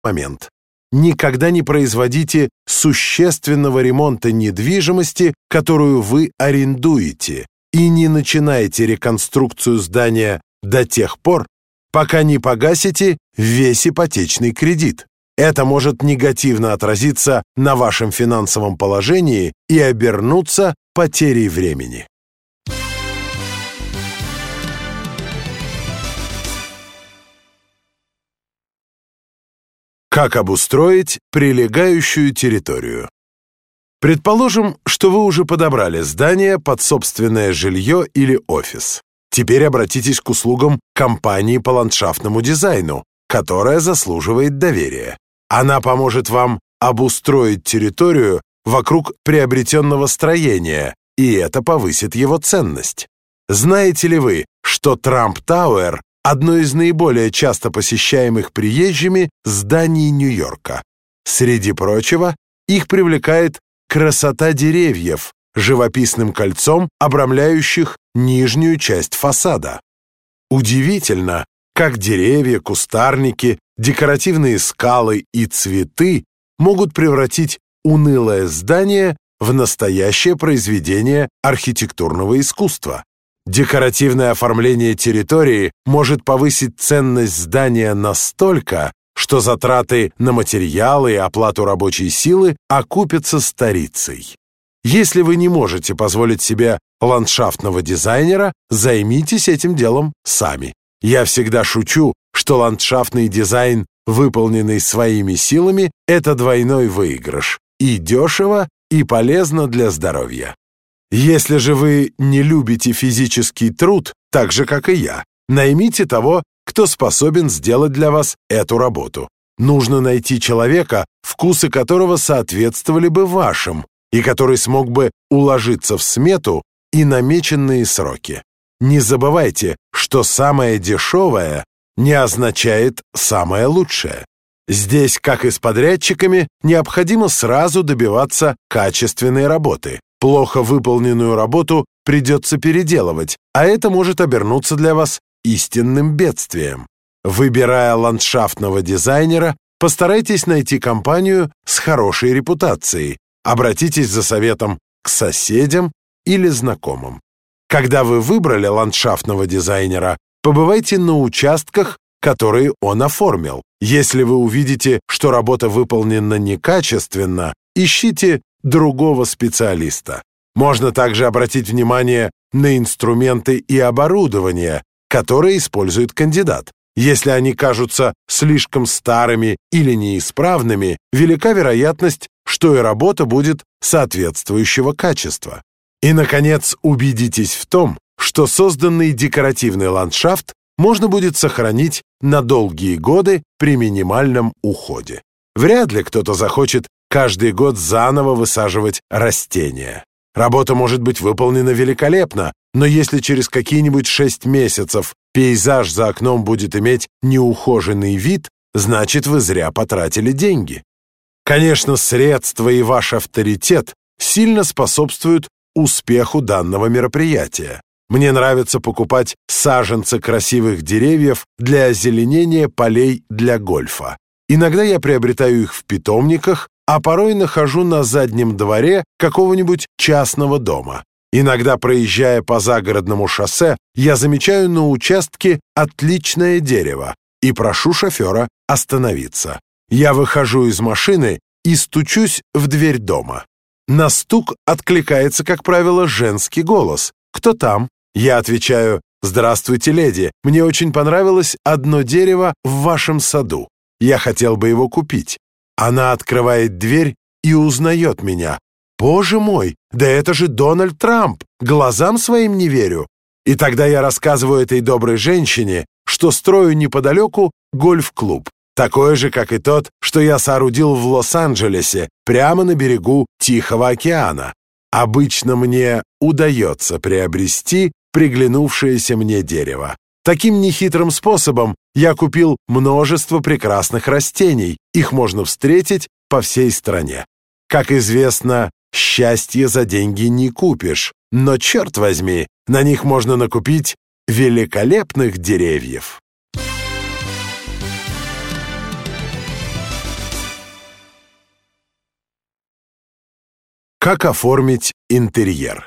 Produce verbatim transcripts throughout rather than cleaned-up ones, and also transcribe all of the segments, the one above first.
момент. Никогда не производите существенного ремонта недвижимости, которую вы арендуете, и не начинайте реконструкцию здания до тех пор, пока не погасите весь ипотечный кредит. Это может негативно отразиться на вашем финансовом положении и обернуться потерей времени. Как обустроить прилегающую территорию? Предположим, что вы уже подобрали здание под собственное жилье или офис. Теперь обратитесь к услугам компании по ландшафтному дизайну, которая заслуживает доверия. Она поможет вам обустроить территорию вокруг приобретенного строения, и это повысит его ценность. Знаете ли вы, что Трамп Тауэр – одно из наиболее часто посещаемых приезжими зданий Нью-Йорка? Среди прочего, их привлекает красота деревьев, живописным кольцом, обрамляющих нижнюю часть фасада. Удивительно, как деревья, кустарники, декоративные скалы и цветы могут превратить унылое здание в настоящее произведение архитектурного искусства. Декоративное оформление территории может повысить ценность здания настолько, что затраты на материалы и оплату рабочей силы окупятся старицей. Если вы не можете позволить себе ландшафтного дизайнера, займитесь этим делом сами. Я всегда шучу, что ландшафтный дизайн, выполненный своими силами, это двойной выигрыш. И дешево, и полезно для здоровья. Если же вы не любите физический труд, так же, как и я, наймите того, кто способен сделать для вас эту работу. Нужно найти человека, вкусы которого соответствовали бы вашим, и который смог бы уложиться в смету и намеченные сроки. Не забывайте, что самое дешевое не означает самое лучшее. Здесь, как и с подрядчиками, необходимо сразу добиваться качественной работы. Плохо выполненную работу придется переделывать, а это может обернуться для вас истинным бедствием. Выбирая ландшафтного дизайнера, постарайтесь найти компанию с хорошей репутацией. Обратитесь за советом к соседям или знакомым. Когда вы выбрали ландшафтного дизайнера, побывайте на участках, которые он оформил. Если вы увидите, что работа выполнена некачественно, ищите другого специалиста. Можно также обратить внимание на инструменты и оборудование, которые использует кандидат. Если они кажутся слишком старыми или неисправными, велика вероятность, что и работа будет соответствующего качества. И, наконец, убедитесь в том, что созданный декоративный ландшафт можно будет сохранить на долгие годы при минимальном уходе. Вряд ли кто-то захочет каждый год заново высаживать растения. Работа может быть выполнена великолепно, но если через какие-нибудь шесть месяцев пейзаж за окном будет иметь неухоженный вид, значит, вы зря потратили деньги. Конечно, средства и ваш авторитет сильно способствуют успеху данного мероприятия. Мне нравится покупать саженцы красивых деревьев для озеленения полей для гольфа. Иногда я приобретаю их в питомниках, а порой нахожу на заднем дворе какого-нибудь частного дома. Иногда, проезжая по загородному шоссе, я замечаю на участке отличное дерево и прошу шофера остановиться. Я выхожу из машины и стучусь в дверь дома. На стук откликается, как правило, женский голос. «Кто там?» Я отвечаю: «Здравствуйте, леди, мне очень понравилось одно дерево в вашем саду. Я хотел бы его купить». Она открывает дверь и узнает меня. «Боже мой, да это же Дональд Трамп! Глазам своим не верю!» И тогда я рассказываю этой доброй женщине, что строю неподалеку гольф-клуб, такой же, как и тот, что я соорудил в Лос-Анджелесе, прямо на берегу Тихого океана. Обычно мне удается приобрести приглянувшееся мне дерево. Таким нехитрым способом я купил множество прекрасных растений. Их можно встретить по всей стране. Как известно, счастье за деньги не купишь, но, черт возьми, на них можно накупить великолепных деревьев. Как оформить интерьер?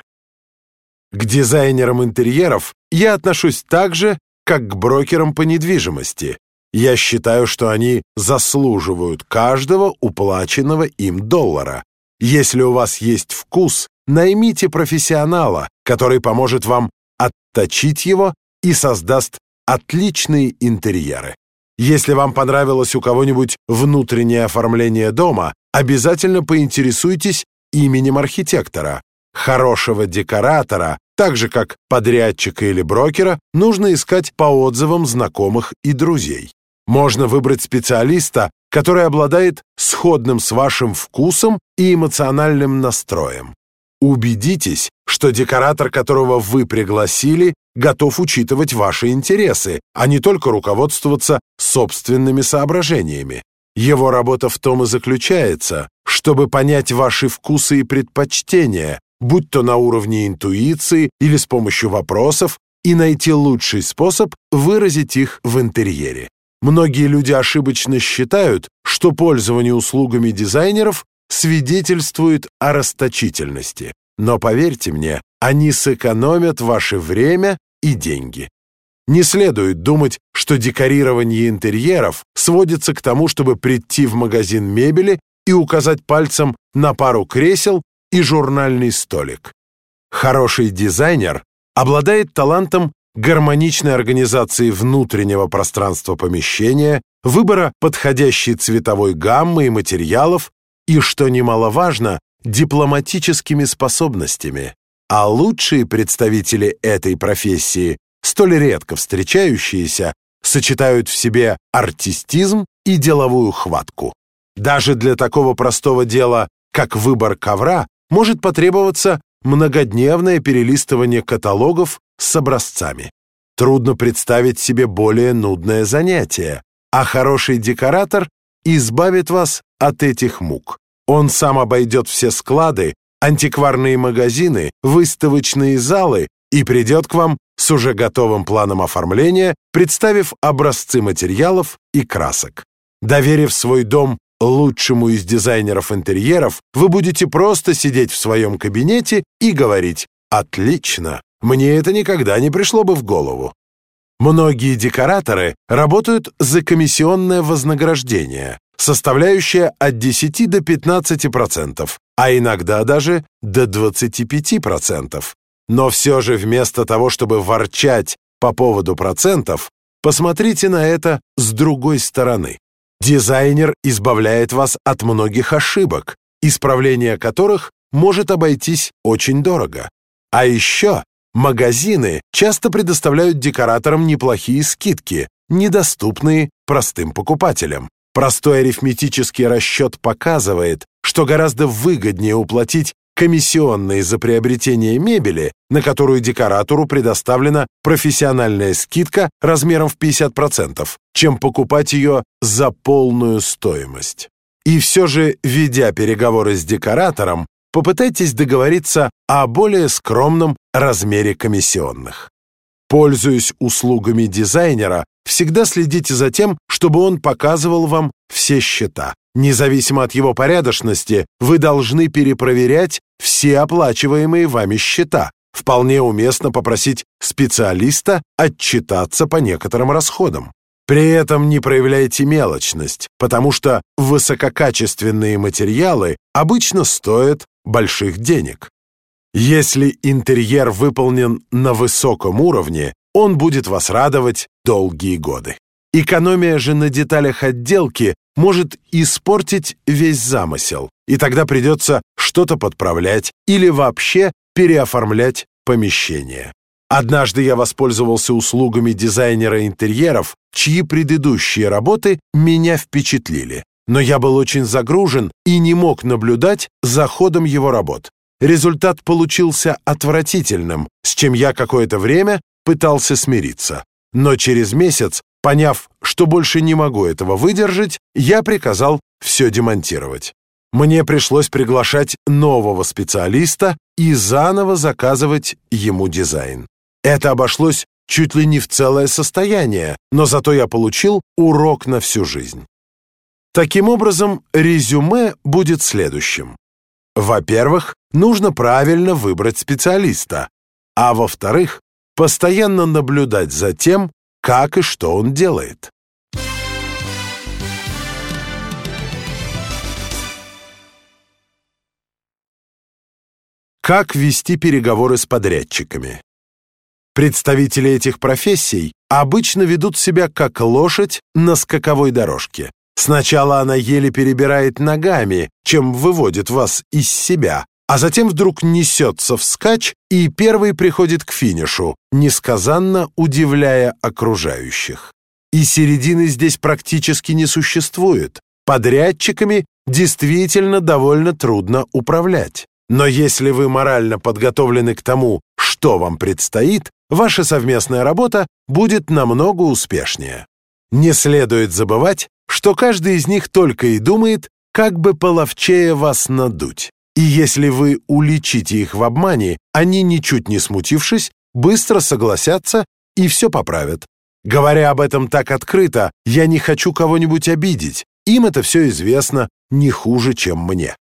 К дизайнерам интерьеров я отношусь так же, как к брокерам по недвижимости. Я считаю, что они заслуживают каждого уплаченного им доллара. Если у вас есть вкус, наймите профессионала, который поможет вам отточить его и создаст отличные интерьеры. Если вам понравилось у кого-нибудь внутреннее оформление дома, обязательно поинтересуйтесь именем архитектора. Хорошего декоратора, так же как подрядчика или брокера, нужно искать по отзывам знакомых и друзей. Можно выбрать специалиста, который обладает сходным с вашим вкусом и эмоциональным настроем. Убедитесь, что декоратор, которого вы пригласили, готов учитывать ваши интересы, а не только руководствоваться собственными соображениями. Его работа в том и заключается, чтобы понять ваши вкусы и предпочтения, будь то на уровне интуиции или с помощью вопросов, и найти лучший способ выразить их в интерьере. Многие люди ошибочно считают, что пользование услугами дизайнеров свидетельствует о расточительности. Но поверьте мне, они сэкономят ваше время и деньги. Не следует думать, что декорирование интерьеров сводится к тому, чтобы прийти в магазин мебели и указать пальцем на пару кресел и журнальный столик. Хороший дизайнер обладает талантом гармоничной организации внутреннего пространства помещения, выбора подходящей цветовой гаммы и материалов и, что немаловажно, дипломатическими способностями. А лучшие представители этой профессии, столь редко встречающиеся, сочетают в себе артистизм и деловую хватку. Даже для такого простого дела, как выбор ковра, может потребоваться многодневное перелистывание каталогов с образцами. Трудно представить себе более нудное занятие, а хороший декоратор избавит вас от этих мук. Он сам обойдет все склады, антикварные магазины, выставочные залы и придет к вам с уже готовым планом оформления, представив образцы материалов и красок. Доверив свой дом лучшему из дизайнеров интерьеров, вы будете просто сидеть в своем кабинете и говорить: «Отлично, мне это никогда не пришло бы в голову». Многие декораторы работают за комиссионное вознаграждение, составляющее от десяти до пятнадцати процентов, а иногда даже до двадцати пяти процентов. Но все же вместо того, чтобы ворчать по поводу процентов, посмотрите на это с другой стороны. Дизайнер избавляет вас от многих ошибок, исправление которых может обойтись очень дорого. А еще магазины часто предоставляют декораторам неплохие скидки, недоступные простым покупателям. Простой арифметический расчет показывает, что гораздо выгоднее уплатить комиссионные за приобретение мебели, на которую декоратору предоставлена профессиональная скидка размером в пятьдесят процентов, чем покупать ее за полную стоимость. И все же, ведя переговоры с декоратором, попытайтесь договориться о более скромном размере комиссионных. Пользуясь услугами дизайнера, всегда следите за тем, чтобы он показывал вам все счета. Независимо от его порядочности, вы должны перепроверять все оплачиваемые вами счета. Вполне уместно попросить специалиста отчитаться по некоторым расходам. При этом не проявляйте мелочность, потому что высококачественные материалы обычно стоят больших денег. Если интерьер выполнен на высоком уровне, он будет вас радовать долгие годы. Экономия же на деталях отделки может испортить весь замысел, и тогда придется что-то подправлять или вообще переоформлять помещение. Однажды я воспользовался услугами дизайнера интерьеров, чьи предыдущие работы меня впечатлили. Но я был очень загружен и не мог наблюдать за ходом его работ. Результат получился отвратительным, с чем я какое-то время пытался смириться. Но через месяц, поняв, что больше не могу этого выдержать, я приказал все демонтировать. Мне пришлось приглашать нового специалиста и заново заказывать ему дизайн. Это обошлось чуть ли не в целое состояние, но зато я получил урок на всю жизнь. Таким образом, резюме будет следующим. Во-первых, нужно правильно выбрать специалиста, а во-вторых, постоянно наблюдать за тем, как и что он делает. Как вести переговоры с подрядчиками? Представители этих профессий обычно ведут себя как лошадь на скаковой дорожке. Сначала она еле перебирает ногами, чем выводит вас из себя, а затем вдруг несется вскачь и первый приходит к финишу, несказанно удивляя окружающих. И середины здесь практически не существует. Подрядчиками действительно довольно трудно управлять. Но если вы морально подготовлены к тому, что вам предстоит, ваша совместная работа будет намного успешнее. Не следует забывать, что каждый из них только и думает, как бы половчее вас надуть. И если вы уличите их в обмане, они, ничуть не смутившись, быстро согласятся и все поправят. Говоря об этом так открыто, я не хочу кого-нибудь обидеть. Им это все известно не хуже, чем мне.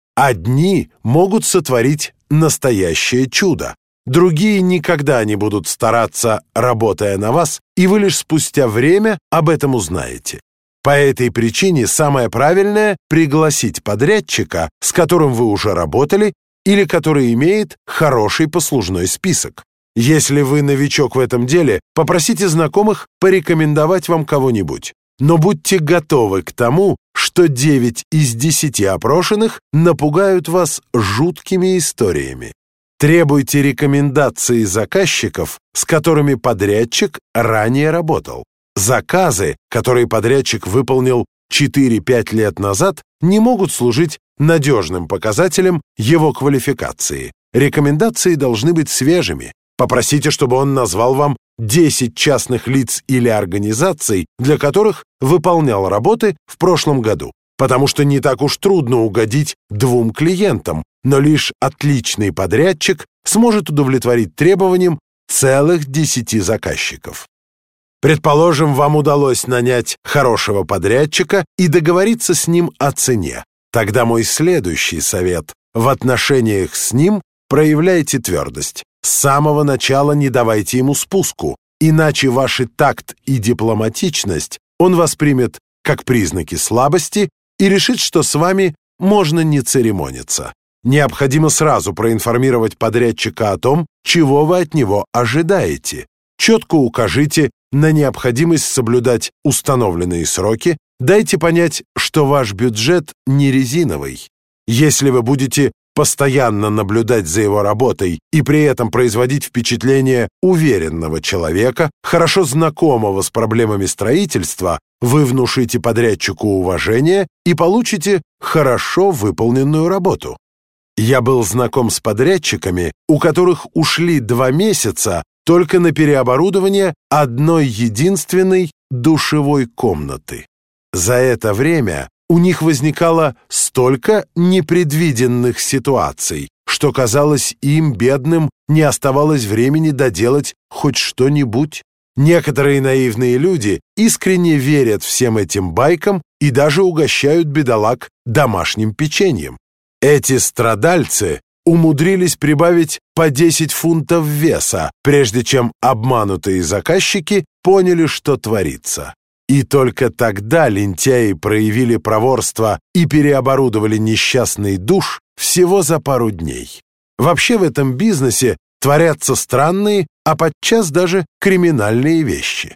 Одни могут сотворить настоящее чудо, другие никогда не будут стараться, работая на вас, и вы лишь спустя время об этом узнаете. По этой причине самое правильное – пригласить подрядчика, с которым вы уже работали, или который имеет хороший послужной список. Если вы новичок в этом деле, попросите знакомых порекомендовать вам кого-нибудь. Но будьте готовы к тому, что девять из десяти опрошенных напугают вас жуткими историями. Требуйте рекомендации заказчиков, с которыми подрядчик ранее работал. Заказы, которые подрядчик выполнил четыре-пять лет назад, не могут служить надежным показателем его квалификации. Рекомендации должны быть свежими. Попросите, чтобы он назвал вам десять частных лиц или организаций, для которых выполнял работы в прошлом году. Потому что не так уж трудно угодить двум клиентам, но лишь отличный подрядчик сможет удовлетворить требованиям целых десяти заказчиков. Предположим, вам удалось нанять хорошего подрядчика и договориться с ним о цене. Тогда мой следующий совет: в отношениях с ним проявляйте твердость. С самого начала не давайте ему спуску, иначе ваши такт и дипломатичность он воспримет как признаки слабости и решит, что с вами можно не церемониться. Необходимо сразу проинформировать подрядчика о том, чего вы от него ожидаете. Четко укажите на необходимость соблюдать установленные сроки, дайте понять, что ваш бюджет не резиновый. Если вы будете постоянно наблюдать за его работой и при этом производить впечатление уверенного человека, хорошо знакомого с проблемами строительства, вы внушите подрядчику уважение и получите хорошо выполненную работу. Я был знаком с подрядчиками, у которых ушли два месяца только на переоборудование одной единственной душевой комнаты. За это время у них возникало столько непредвиденных ситуаций, что, казалось, им, бедным, не оставалось времени доделать хоть что-нибудь. Некоторые наивные люди искренне верят всем этим байкам и даже угощают бедолаг домашним печеньем. Эти страдальцы умудрились прибавить по десять фунтов веса, прежде чем обманутые заказчики поняли, что творится. И только тогда лентяи проявили проворство и переоборудовали несчастный душ всего за пару дней. Вообще в этом бизнесе творятся странные, а подчас даже криминальные вещи.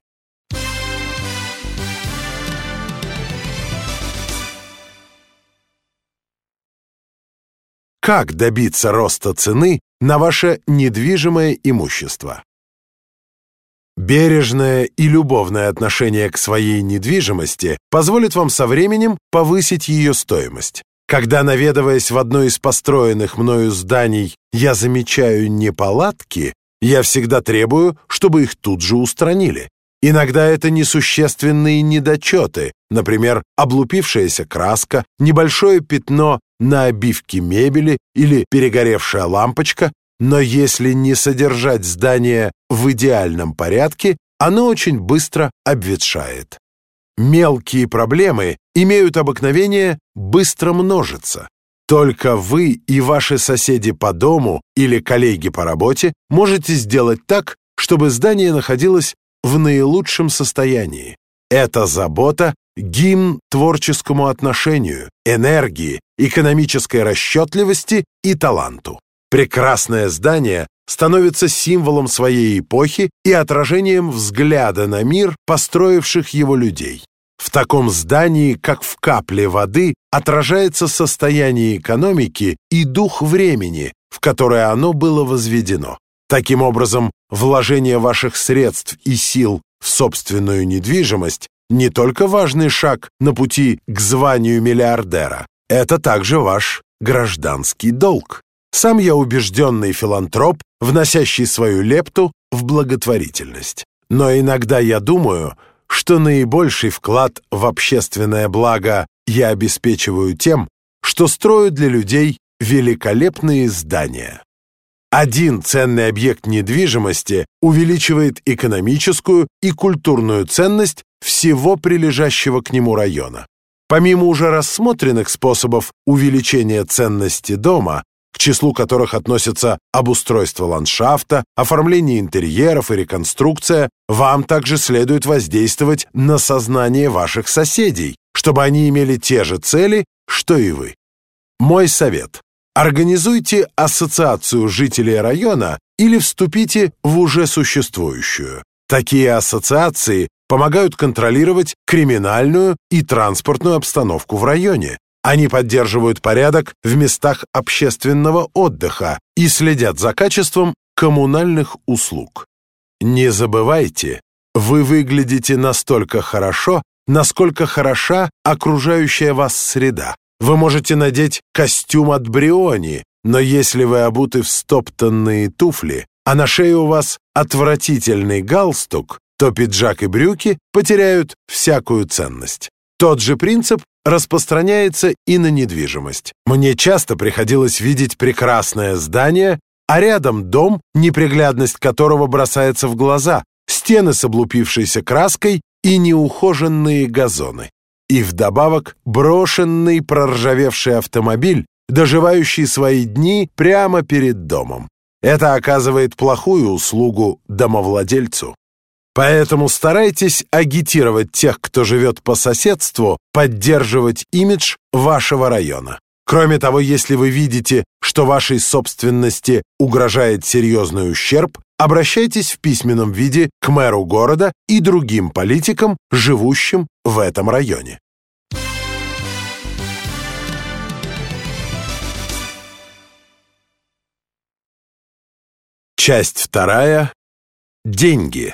Как добиться роста цены на ваше недвижимое имущество? Бережное и любовное отношение к своей недвижимости позволит вам со временем повысить ее стоимость. Когда, наведываясь в одно из построенных мною зданий, я замечаю неполадки, я всегда требую, чтобы их тут же устранили. Иногда это несущественные недочеты, например, облупившаяся краска, небольшое пятно на обивке мебели или перегоревшая лампочка, но если не содержать здание в идеальном порядке, оно очень быстро обветшает. Мелкие проблемы имеют обыкновение быстро множиться. Только вы и ваши соседи по дому или коллеги по работе можете сделать так, чтобы здание находилось в наилучшем состоянии. Эта забота – гимн творческому отношению, энергии, экономической расчетливости и таланту. Прекрасное здание становится символом своей эпохи и отражением взгляда на мир построивших его людей. В таком здании, как в капле воды, отражается состояние экономики и дух времени, в которое оно было возведено. Таким образом, вложение ваших средств и сил в собственную недвижимость не только важный шаг на пути к званию миллиардера, это также ваш гражданский долг. Сам я убежденный филантроп, вносящий свою лепту в благотворительность. Но иногда я думаю, что наибольший вклад в общественное благо я обеспечиваю тем, что строю для людей великолепные здания. Один ценный объект недвижимости увеличивает экономическую и культурную ценность всего прилежащего к нему района. Помимо уже рассмотренных способов увеличения ценности дома, к числу которых относятся обустройство ландшафта, оформление интерьеров и реконструкция, вам также следует воздействовать на сознание ваших соседей, чтобы они имели те же цели, что и вы. Мой совет: организуйте ассоциацию жителей района или вступите в уже существующую. Такие ассоциации помогают контролировать криминальную и транспортную обстановку в районе. Они поддерживают порядок в местах общественного отдыха и следят за качеством коммунальных услуг. Не забывайте, вы выглядите настолько хорошо, насколько хороша окружающая вас среда. Вы можете надеть костюм от Бриони, но если вы обуты в стоптанные туфли, а на шее у вас отвратительный галстук, то пиджак и брюки потеряют всякую ценность. Тот же принцип распространяется и на недвижимость. Мне часто приходилось видеть прекрасное здание, а рядом дом, неприглядность которого бросается в глаза, стены с облупившейся краской и неухоженные газоны. И вдобавок брошенный проржавевший автомобиль, доживающий свои дни прямо перед домом. Это оказывает плохую услугу домовладельцу. Поэтому старайтесь агитировать тех, кто живет по соседству, поддерживать имидж вашего района. Кроме того, если вы видите, что вашей собственности угрожает серьезный ущерб, обращайтесь в письменном виде к мэру города и другим политикам, живущим в этом районе. Часть вторая. Деньги.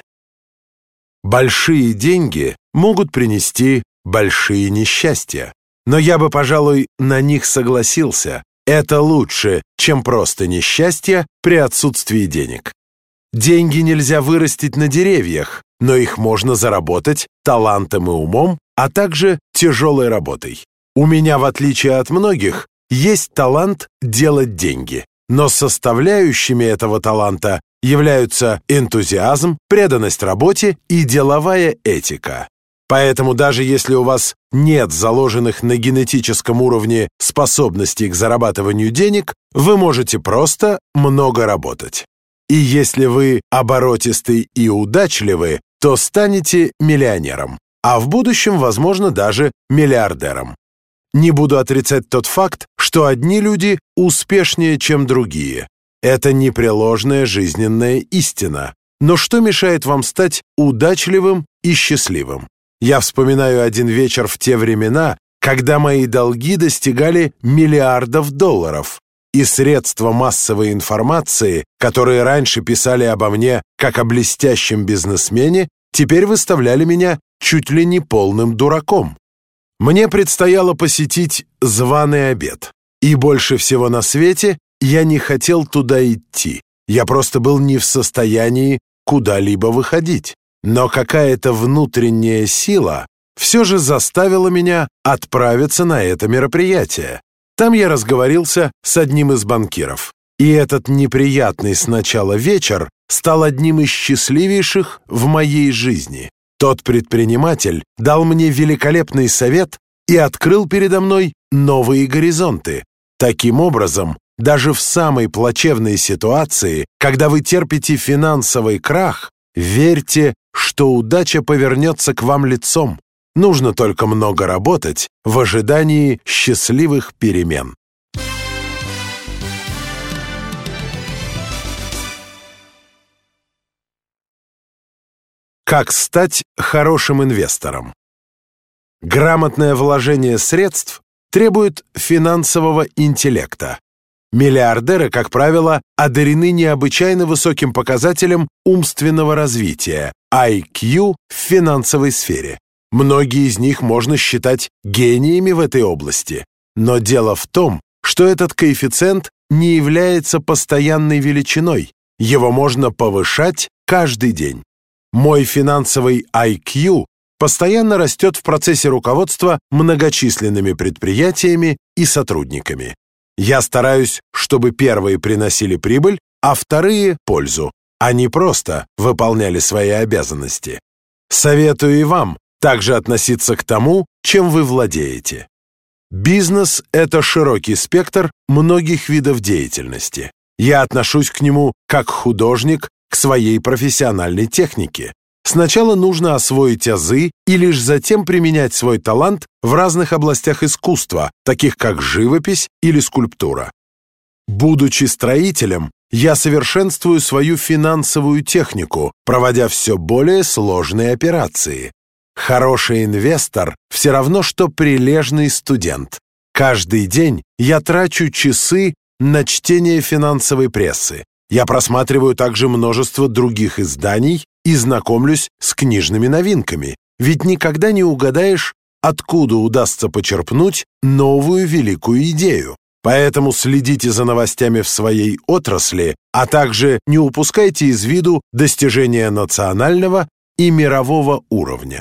Большие деньги могут принести большие несчастья. Но я бы, пожалуй, на них согласился. Это лучше, чем просто несчастье при отсутствии денег. Деньги нельзя вырастить на деревьях, но их можно заработать талантом и умом, а также тяжелой работой. У меня, в отличие от многих, есть талант делать деньги. Но составляющими этого таланта являются энтузиазм, преданность работе и деловая этика. Поэтому даже если у вас нет заложенных на генетическом уровне способностей к зарабатыванию денег, вы можете просто много работать. И если вы оборотистый и удачливый, то станете миллионером, а в будущем, возможно, даже миллиардером. Не буду отрицать тот факт, что одни люди успешнее, чем другие. Это непреложная жизненная истина. Но что мешает вам стать удачливым и счастливым? Я вспоминаю один вечер в те времена, когда мои долги достигали миллиардов долларов, и средства массовой информации, которые раньше писали обо мне как о блестящем бизнесмене, теперь выставляли меня чуть ли не полным дураком. Мне предстояло посетить званый обед, и больше всего на свете я не хотел туда идти. Я просто был не в состоянии куда-либо выходить. Но какая-то внутренняя сила все же заставила меня отправиться на это мероприятие. Там я разговорился с одним из банкиров. И этот неприятный сначала вечер стал одним из счастливейших в моей жизни. Тот предприниматель дал мне великолепный совет и открыл передо мной новые горизонты. Таким образом, даже в самой плачевной ситуации, когда вы терпите финансовый крах, верьте, что удача повернется к вам лицом. Нужно только много работать в ожидании счастливых перемен. Как стать хорошим инвестором? Грамотное вложение средств требует финансового интеллекта. Миллиардеры, как правило, одарены необычайно высоким показателем умственного развития – ай кью в финансовой сфере. Многие из них можно считать гениями в этой области. Но дело в том, что этот коэффициент не является постоянной величиной. Его можно повышать каждый день. Мой финансовый ай кью постоянно растет в процессе руководства многочисленными предприятиями и сотрудниками. Я стараюсь, чтобы первые приносили прибыль, а вторые – пользу, а не просто выполняли свои обязанности. Советую и вам также относиться к тому, чем вы владеете. Бизнес – это широкий спектр многих видов деятельности. Я отношусь к нему как художник к своей профессиональной технике. Сначала нужно освоить азы и лишь затем применять свой талант в разных областях искусства, таких как живопись или скульптура. Будучи строителем, я совершенствую свою финансовую технику, проводя все более сложные операции. Хороший инвестор все равно, что прилежный студент. Каждый день я трачу часы на чтение финансовой прессы. Я просматриваю также множество других изданий и знакомлюсь с книжными новинками, ведь никогда не угадаешь, откуда удастся почерпнуть новую великую идею. Поэтому следите за новостями в своей отрасли, а также не упускайте из виду достижения национального и мирового уровня.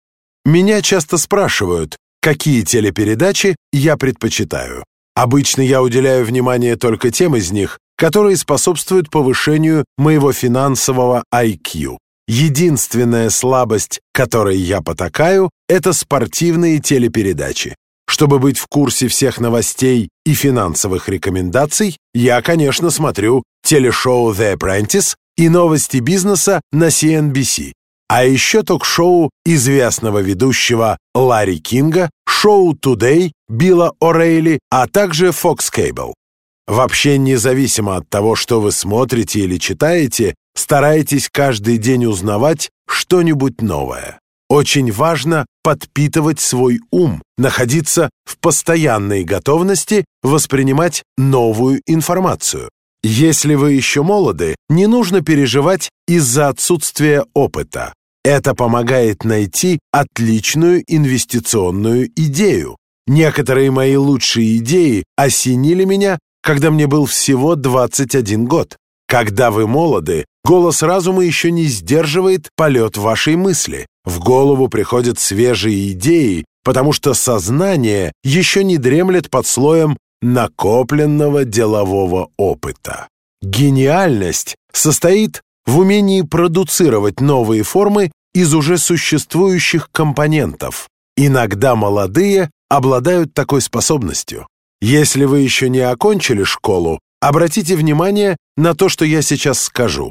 Меня часто спрашивают, какие телепередачи я предпочитаю. Обычно я уделяю внимание только тем из них, которые способствуют повышению моего финансового ай кью. Единственная слабость, которой я потакаю, это спортивные телепередачи. Чтобы быть в курсе всех новостей и финансовых рекомендаций, я, конечно, смотрю телешоу The Apprentice и новости бизнеса на си эн би си, а еще ток-шоу известного ведущего Ларри Кинга, шоу Today Билла О'Рейли, а также Fox Cable. Вообще, независимо от того, что вы смотрите или читаете, старайтесь каждый день узнавать что-нибудь новое. Очень важно подпитывать свой ум, находиться в постоянной готовности воспринимать новую информацию. Если вы еще молоды, не нужно переживать из-за отсутствия опыта. Это помогает найти отличную инвестиционную идею. Некоторые мои лучшие идеи осенили меня, когда мне был всего двадцать один год. Когда вы молоды, голос разума еще не сдерживает полет вашей мысли. В голову приходят свежие идеи, потому что сознание еще не дремлет под слоем накопленного делового опыта. Гениальность состоит в умении продуцировать новые формы из уже существующих компонентов. Иногда молодые обладают такой способностью. Если вы еще не окончили школу, обратите внимание на то, что я сейчас скажу.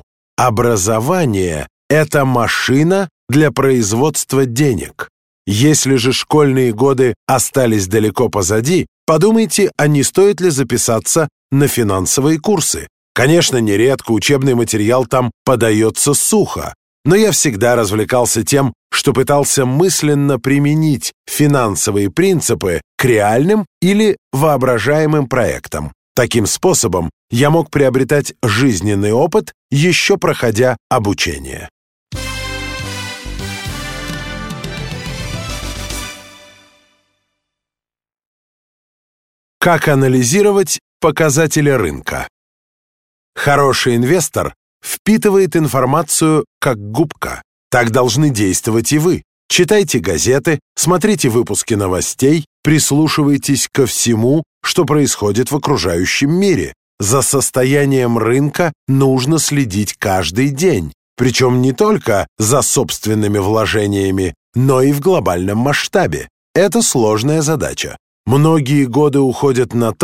Образование – это машина для производства денег. Если же школьные годы остались далеко позади, подумайте, а не стоит ли записаться на финансовые курсы. Конечно, нередко учебный материал там подается сухо, но я всегда развлекался тем, что пытался мысленно применить финансовые принципы к реальным или воображаемым проектам. Таким способом я мог приобретать жизненный опыт, еще проходя обучение. Как анализировать показатели рынка? Хороший инвестор впитывает информацию как губка. Так должны действовать и вы. Читайте газеты, смотрите выпуски новостей, прислушивайтесь ко всему, что происходит в окружающем мире. За состоянием рынка нужно следить каждый день, причем не только за собственными вложениями, но и в глобальном масштабе. Это сложная задача. Многие годы уходят на то,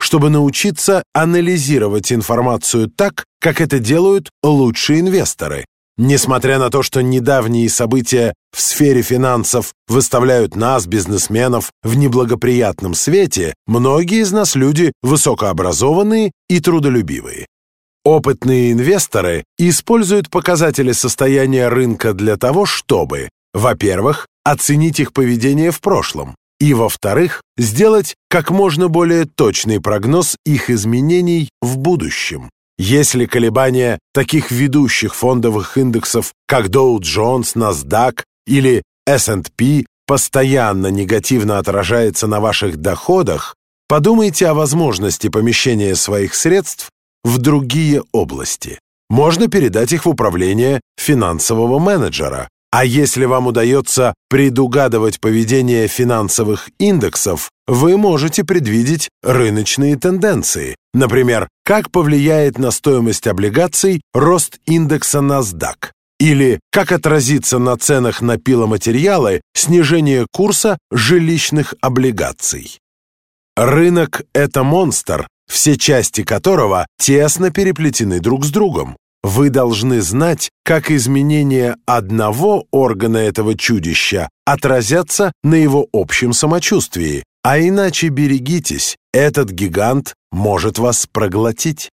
чтобы научиться анализировать информацию так, как это делают лучшие инвесторы. Несмотря на то, что недавние события в сфере финансов выставляют нас, бизнесменов, в неблагоприятном свете, многие из нас люди высокообразованные и трудолюбивые. Опытные инвесторы используют показатели состояния рынка для того, чтобы, во-первых, оценить их поведение в прошлом, и, во-вторых, сделать как можно более точный прогноз их изменений в будущем. Если колебания таких ведущих фондовых индексов, как Dow Jones, NASDAQ или эс энд пи, постоянно негативно отражается на ваших доходах, подумайте о возможности помещения своих средств в другие области. Можно передать их в управление финансового менеджера. А если вам удается предугадывать поведение финансовых индексов, вы можете предвидеть рыночные тенденции. Например, как повлияет на стоимость облигаций рост индекса NASDAQ, или как отразится на ценах на пиломатериалы снижение курса жилищных облигаций. Рынок – это монстр, все части которого тесно переплетены друг с другом. Вы должны знать, как изменения одного органа этого чудища отразятся на его общем самочувствии, а иначе берегитесь, этот гигант может вас проглотить.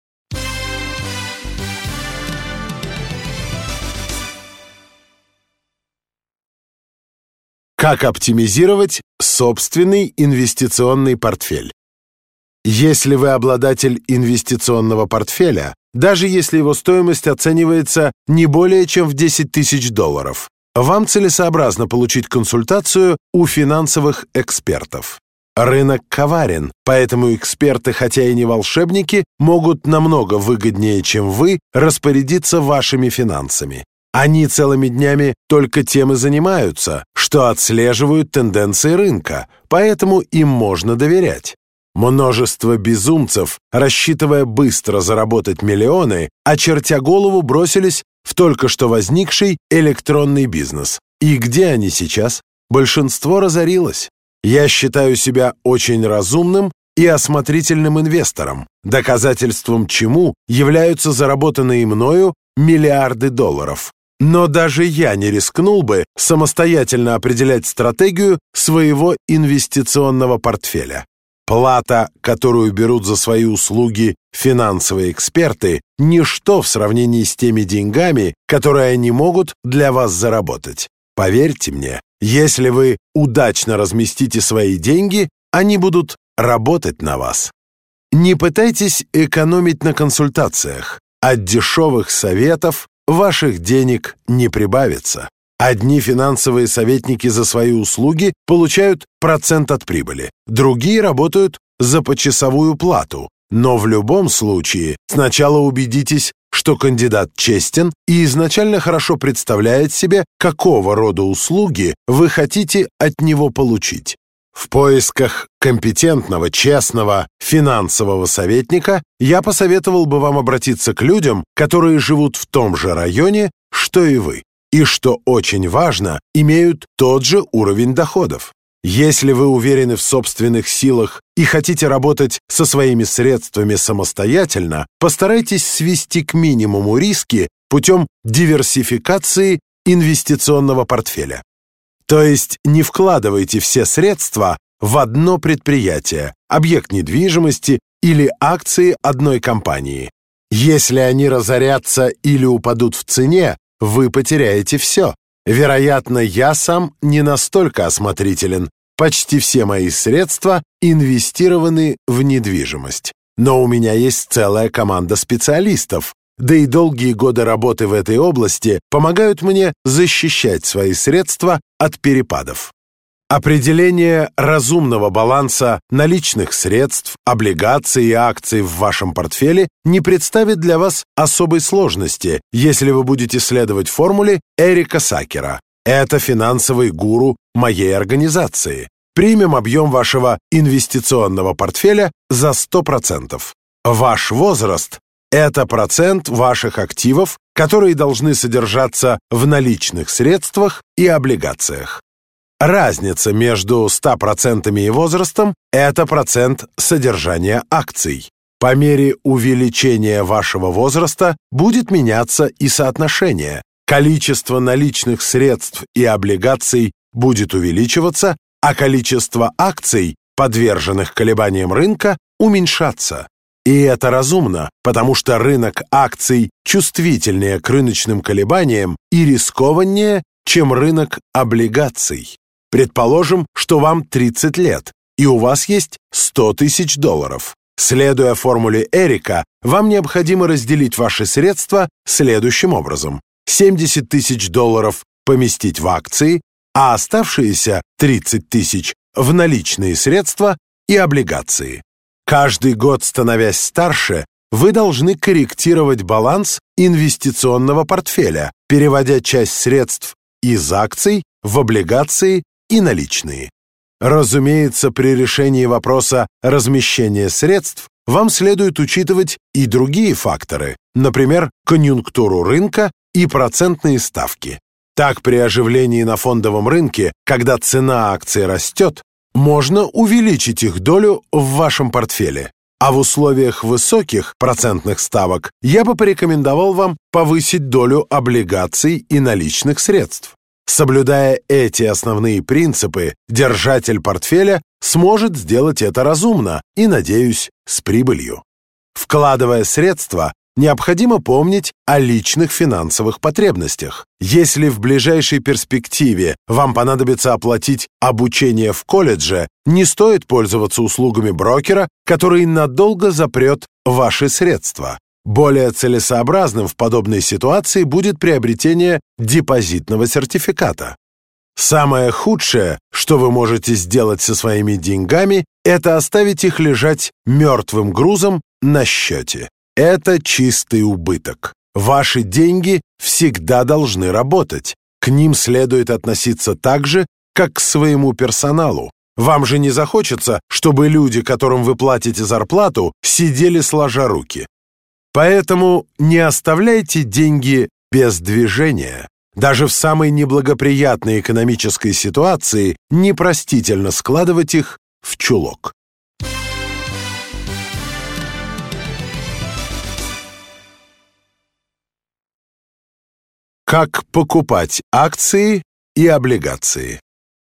Как оптимизировать собственный инвестиционный портфель? Если вы обладатель инвестиционного портфеля, даже если его стоимость оценивается не более чем в десять тысяч долларов, вам целесообразно получить консультацию у финансовых экспертов. Рынок коварен, поэтому эксперты, хотя и не волшебники, могут намного выгоднее, чем вы, распорядиться вашими финансами. Они целыми днями только тем и занимаются, что отслеживают тенденции рынка, поэтому им можно доверять. Множество безумцев, рассчитывая быстро заработать миллионы, очертя голову, бросились в только что возникший электронный бизнес. И где они сейчас? Большинство разорилось. Я считаю себя очень разумным и осмотрительным инвестором, доказательством чему являются заработанные мною миллиарды долларов. Но даже я не рискнул бы самостоятельно определять стратегию своего инвестиционного портфеля. Плата, которую берут за свои услуги финансовые эксперты, ничто в сравнении с теми деньгами, которые они могут для вас заработать. Поверьте мне, если вы удачно разместите свои деньги, они будут работать на вас. Не пытайтесь экономить на консультациях. От дешевых советов ваших денег не прибавится. Одни финансовые советники за свои услуги получают процент от прибыли, другие работают за почасовую плату. Но в любом случае сначала убедитесь, что кандидат честен и изначально хорошо представляет себе, какого рода услуги вы хотите от него получить. В поисках компетентного, честного финансового советника я посоветовал бы вам обратиться к людям, которые живут в том же районе, что и вы. И, что очень важно, имеют тот же уровень доходов. Если вы уверены в собственных силах и хотите работать со своими средствами самостоятельно, постарайтесь свести к минимуму риски путем диверсификации инвестиционного портфеля. То есть не вкладывайте все средства в одно предприятие, объект недвижимости или акции одной компании. Если они разорятся или упадут в цене, вы потеряете все. Вероятно, я сам не настолько осмотрителен. Почти все мои средства инвестированы в недвижимость. Но у меня есть целая команда специалистов, да и долгие годы работы в этой области помогают мне защищать свои средства от перепадов. Определение разумного баланса наличных средств, облигаций и акций в вашем портфеле не представит для вас особой сложности, если вы будете следовать формуле Эрика Сакера. Это финансовый гуру моей организации. Примем объем вашего инвестиционного портфеля за сто процентов. Ваш возраст – это процент ваших активов, которые должны содержаться в наличных средствах и облигациях. Разница между ста процентами и возрастом – это процент содержания акций. По мере увеличения вашего возраста будет меняться и соотношение. Количество наличных средств и облигаций будет увеличиваться, а количество акций, подверженных колебаниям рынка, уменьшаться. И это разумно, потому что рынок акций чувствительнее к рыночным колебаниям и рискованнее, чем рынок облигаций. Предположим, что вам тридцать лет, и у вас есть сто тысяч долларов. Следуя формуле Эрика, вам необходимо разделить ваши средства следующим образом. семьдесят тысяч долларов поместить в акции, а оставшиеся тридцать тысяч в наличные средства и облигации. Каждый год, становясь старше, вы должны корректировать баланс инвестиционного портфеля, переводя часть средств из акций в облигации и наличные. Разумеется, при решении вопроса размещения средств вам следует учитывать и другие факторы, например, конъюнктуру рынка и процентные ставки. Так, при оживлении на фондовом рынке, когда цена акций растет, можно увеличить их долю в вашем портфеле. А в условиях высоких процентных ставок я бы порекомендовал вам повысить долю облигаций и наличных средств. Соблюдая эти основные принципы, держатель портфеля сможет сделать это разумно и, надеюсь, с прибылью. Вкладывая средства, необходимо помнить о личных финансовых потребностях. Если в ближайшей перспективе вам понадобится оплатить обучение в колледже, не стоит пользоваться услугами брокера, который надолго запрет ваши средства. Более целесообразным в подобной ситуации будет приобретение депозитного сертификата. Самое худшее, что вы можете сделать со своими деньгами, это оставить их лежать мертвым грузом на счете. Это чистый убыток. Ваши деньги всегда должны работать. К ним следует относиться так же, как к своему персоналу. Вам же не захочется, чтобы люди, которым вы платите зарплату, сидели сложа руки. Поэтому не оставляйте деньги без движения. Даже в самой неблагоприятной экономической ситуации непростительно складывать их в чулок. Как покупать акции и облигации?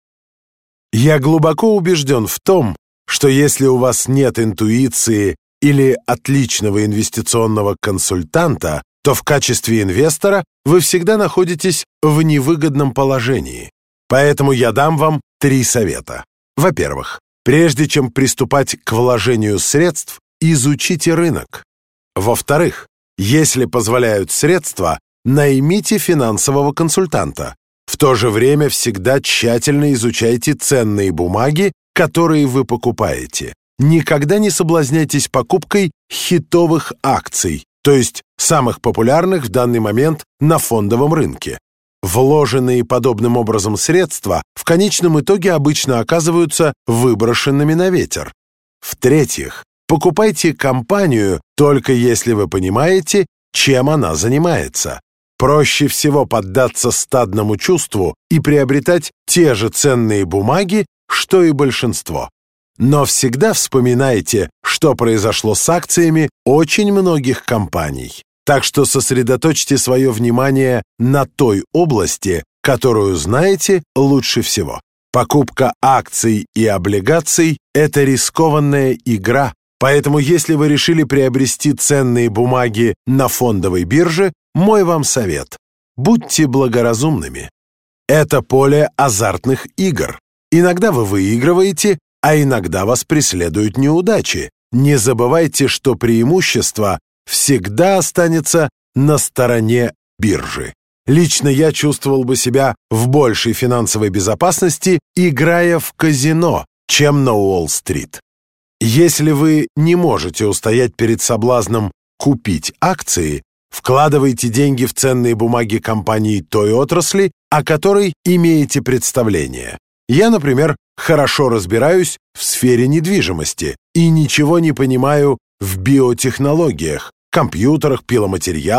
Я глубоко убежден в том, что если у вас нет интуиции или отличного инвестиционного консультанта, то в качестве инвестора вы всегда находитесь в невыгодном положении. Поэтому я дам вам три совета. Во-первых, прежде чем приступать к вложению средств, изучите рынок. Во-вторых, если позволяют средства, наймите финансового консультанта. В то же время всегда тщательно изучайте ценные бумаги, которые вы покупаете. Никогда не соблазняйтесь покупкой хитовых акций, то есть самых популярных в данный момент на фондовом рынке. Вложенные подобным образом средства в конечном итоге обычно оказываются выброшенными на ветер. В-третьих, покупайте компанию только если вы понимаете, чем она занимается. Проще всего поддаться стадному чувству и приобретать те же ценные бумаги, что и большинство. Но всегда вспоминайте, что произошло с акциями очень многих компаний. Так что сосредоточьте свое внимание на той области, которую знаете лучше всего. Покупка акций и облигаций – это рискованная игра, поэтому если вы решили приобрести ценные бумаги на фондовой бирже, мой вам совет – будьте благоразумными. Это поле азартных игр. Иногда вы выигрываете, а иногда вас преследуют неудачи. Не забывайте, что преимущество всегда останется на стороне биржи. Лично я чувствовал бы себя в большей финансовой безопасности, играя в казино, чем на Уолл-стрит. Если вы не можете устоять перед соблазном купить акции, вкладывайте деньги в ценные бумаги компании той отрасли, о которой имеете представление. Я, например, хорошо разбираюсь в сфере недвижимости и ничего не понимаю в биотехнологиях, компьютерах, пиломатериалах,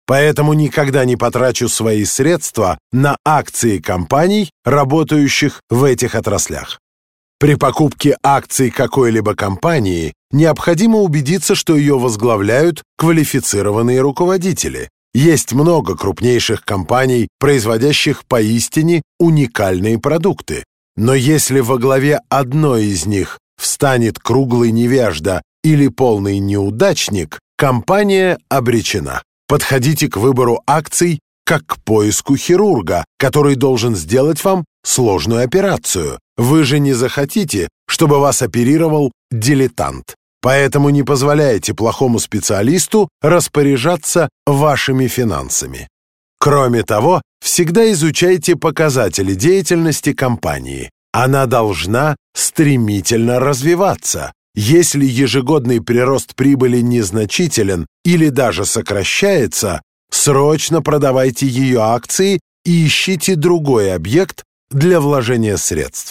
поэтому никогда не потрачу свои средства на акции компаний, работающих в этих отраслях. При покупке акций какой-либо компании необходимо убедиться, что ее возглавляют квалифицированные руководители. Есть много крупнейших компаний, производящих поистине уникальные продукты. Но если во главе одной из них встанет круглый невежда или полный неудачник, компания обречена. Подходите к выбору акций как к поиску хирурга, который должен сделать вам сложную операцию. Вы же не захотите, чтобы вас оперировал дилетант. Поэтому не позволяйте плохому специалисту распоряжаться вашими финансами. Кроме того, всегда изучайте показатели деятельности компании. Она должна стремительно развиваться. Если ежегодный прирост прибыли незначителен или даже сокращается, срочно продавайте ее акции и ищите другой объект для вложения средств.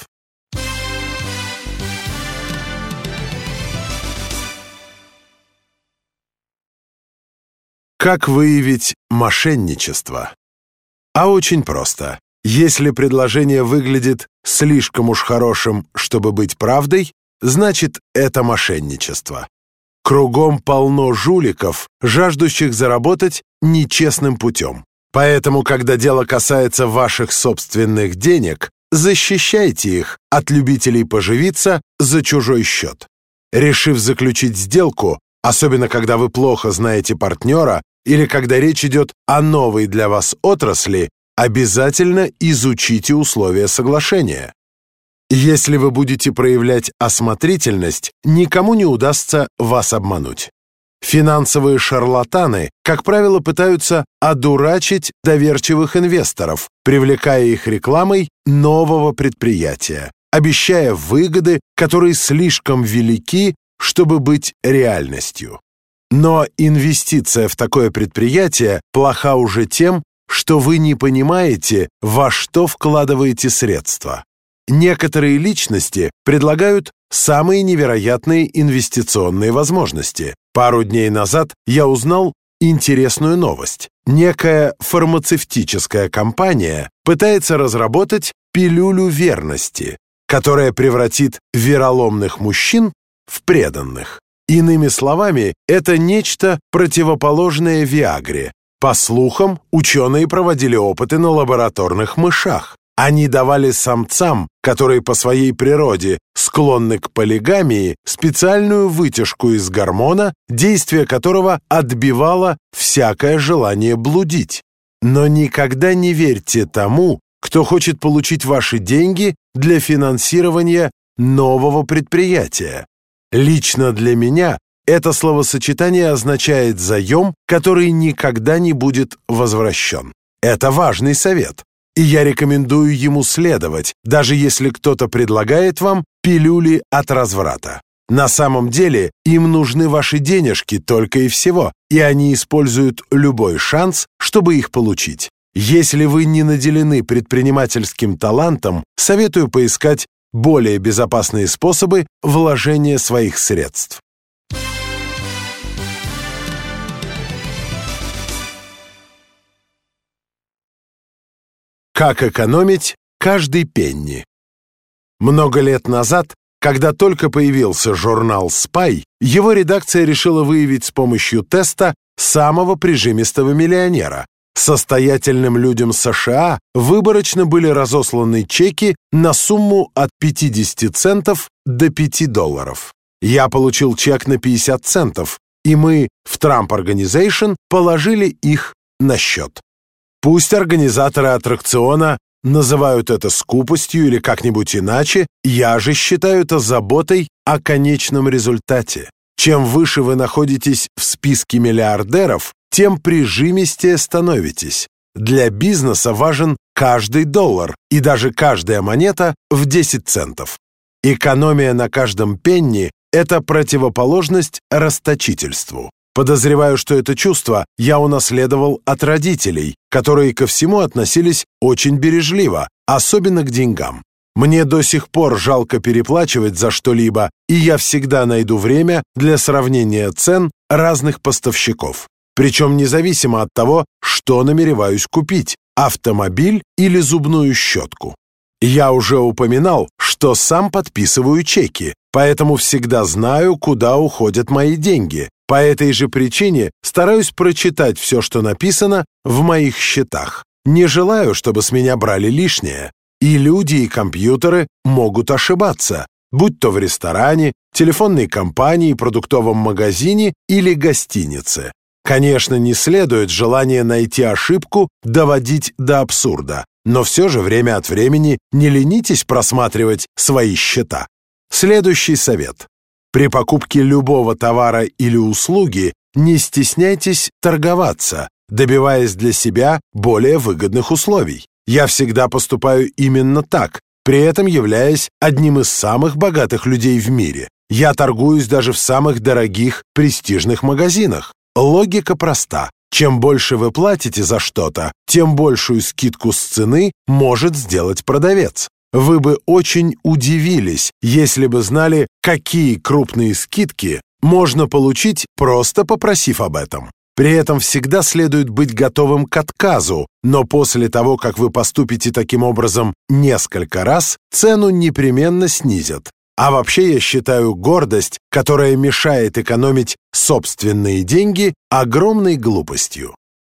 Как выявить мошенничество? А очень просто. Если предложение выглядит слишком уж хорошим, чтобы быть правдой, значит, это мошенничество. Кругом полно жуликов, жаждущих заработать нечестным путем. Поэтому, когда дело касается ваших собственных денег, защищайте их от любителей поживиться за чужой счет. Решив заключить сделку, особенно когда вы плохо знаете партнера или когда речь идет о новой для вас отрасли, обязательно изучите условия соглашения. Если вы будете проявлять осмотрительность, никому не удастся вас обмануть. Финансовые шарлатаны, как правило, пытаются одурачить доверчивых инвесторов, привлекая их рекламой нового предприятия, обещая выгоды, которые слишком велики, чтобы быть реальностью. Но инвестиция в такое предприятие плоха уже тем, что вы не понимаете, во что вкладываете средства. Некоторые личности предлагают самые невероятные инвестиционные возможности. Пару дней назад я узнал интересную новость. Некая фармацевтическая компания пытается разработать пилюлю верности, которая превратит вероломных мужчин в преданных. Иными словами, это нечто противоположное Виагре. По слухам, ученые проводили опыты на лабораторных мышах. Они давали самцам, которые по своей природе склонны к полигамии, специальную вытяжку из гормона, действие которого отбивало всякое желание блудить. Но никогда не верьте тому, кто хочет получить ваши деньги для финансирования нового предприятия. Лично для меня это словосочетание означает заем, который никогда не будет возвращен. Это важный совет. И я рекомендую ему следовать, даже если кто-то предлагает вам пилюли от разврата. На самом деле им нужны ваши денежки только и всего, и они используют любой шанс, чтобы их получить. Если вы не наделены предпринимательским талантом, советую поискать более безопасные способы вложения своих средств. Как экономить каждый пенни? Много лет назад, когда только появился журнал «Спай», его редакция решила выявить с помощью теста самого прижимистого миллионера. Состоятельным людям США выборочно были разосланы чеки на сумму от пятидесяти центов до пяти долларов. Я получил чек на пятьдесят центов, и мы в Trump Organization положили их на счет. Пусть организаторы аттракциона называют это скупостью или как-нибудь иначе, я же считаю это заботой о конечном результате. Чем выше вы находитесь в списке миллиардеров, тем прижимистее становитесь. Для бизнеса важен каждый доллар и даже каждая монета в десять центов. Экономия на каждом пенни – это противоположность расточительству. Подозреваю, что это чувство я унаследовал от родителей, которые ко всему относились очень бережливо, особенно к деньгам. Мне до сих пор жалко переплачивать за что-либо, и я всегда найду время для сравнения цен разных поставщиков. причем независимо от того, что намереваюсь купить – автомобиль или зубную щетку. Я уже упоминал, что сам подписываю чеки, поэтому всегда знаю, куда уходят мои деньги. По этой же причине стараюсь прочитать все, что написано в моих счетах. Не желаю, чтобы с меня брали лишнее. И люди, и компьютеры могут ошибаться, будь то в ресторане, телефонной компании, продуктовом магазине или гостинице. Конечно, не следует желание найти ошибку доводить до абсурда, но все же время от времени не ленитесь просматривать свои счета. Следующий совет. При покупке любого товара или услуги не стесняйтесь торговаться, добиваясь для себя более выгодных условий. Я всегда поступаю именно так, при этом являясь одним из самых богатых людей в мире. Я торгуюсь даже в самых дорогих, престижных магазинах. Логика проста. Чем больше вы платите за что-то, тем большую скидку с цены может сделать продавец. Вы бы очень удивились, если бы знали, какие крупные скидки можно получить, просто попросив об этом. При этом всегда следует быть готовым к отказу, но после того, как вы поступите таким образом несколько раз, цену непременно снизят. А вообще я считаю гордость, которая мешает экономить собственные деньги, огромной глупостью.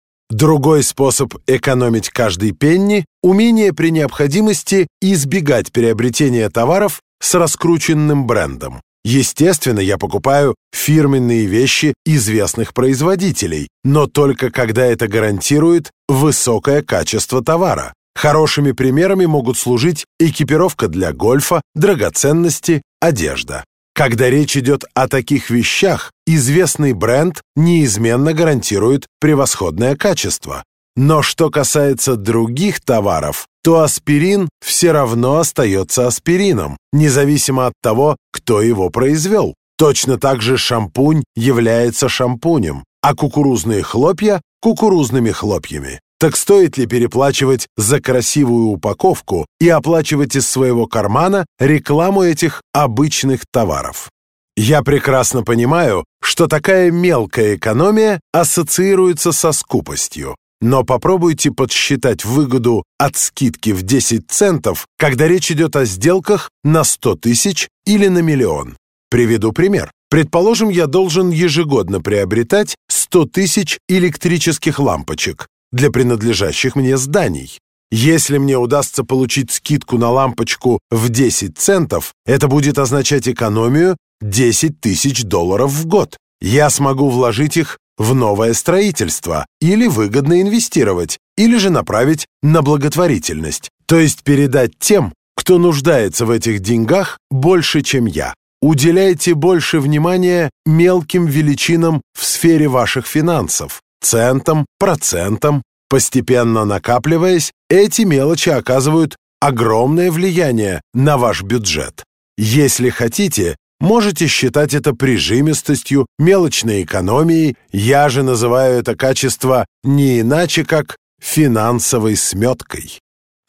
Другой способ экономить каждый пенни – умение при необходимости избегать приобретения товаров с раскрученным брендом. Естественно, я покупаю фирменные вещи известных производителей, но только когда это гарантирует высокое качество товара. Хорошими примерами могут служить экипировка для гольфа, драгоценности, одежда. Когда речь идет о таких вещах, известный бренд неизменно гарантирует превосходное качество. Но что касается других товаров, то аспирин все равно остается аспирином, независимо от того, кто его произвел. Точно так же шампунь является шампунем, а кукурузные хлопья – кукурузными хлопьями. Так стоит ли переплачивать за красивую упаковку и оплачивать из своего кармана рекламу этих обычных товаров? Я прекрасно понимаю, что такая мелкая экономия ассоциируется со скупостью, но попробуйте подсчитать выгоду от скидки в десять центов, когда речь идет о сделках на сто тысяч или на миллион. Приведу пример. Предположим, я должен ежегодно приобретать сто тысяч электрических лампочек для принадлежащих мне зданий. Если мне удастся получить скидку на лампочку в десять центов, это будет означать экономию десять тысяч долларов в год. Я смогу вложить их в новое строительство или выгодно инвестировать, или же направить на благотворительность, то есть передать тем, кто нуждается в этих деньгах больше, чем я. Уделяйте больше внимания мелким величинам в сфере ваших финансов. Центам, процентам, постепенно накапливаясь, эти мелочи оказывают огромное влияние на ваш бюджет. Если хотите, можете считать это прижимистостью, мелочной экономией, я же называю это качество не иначе, как финансовой сметкой.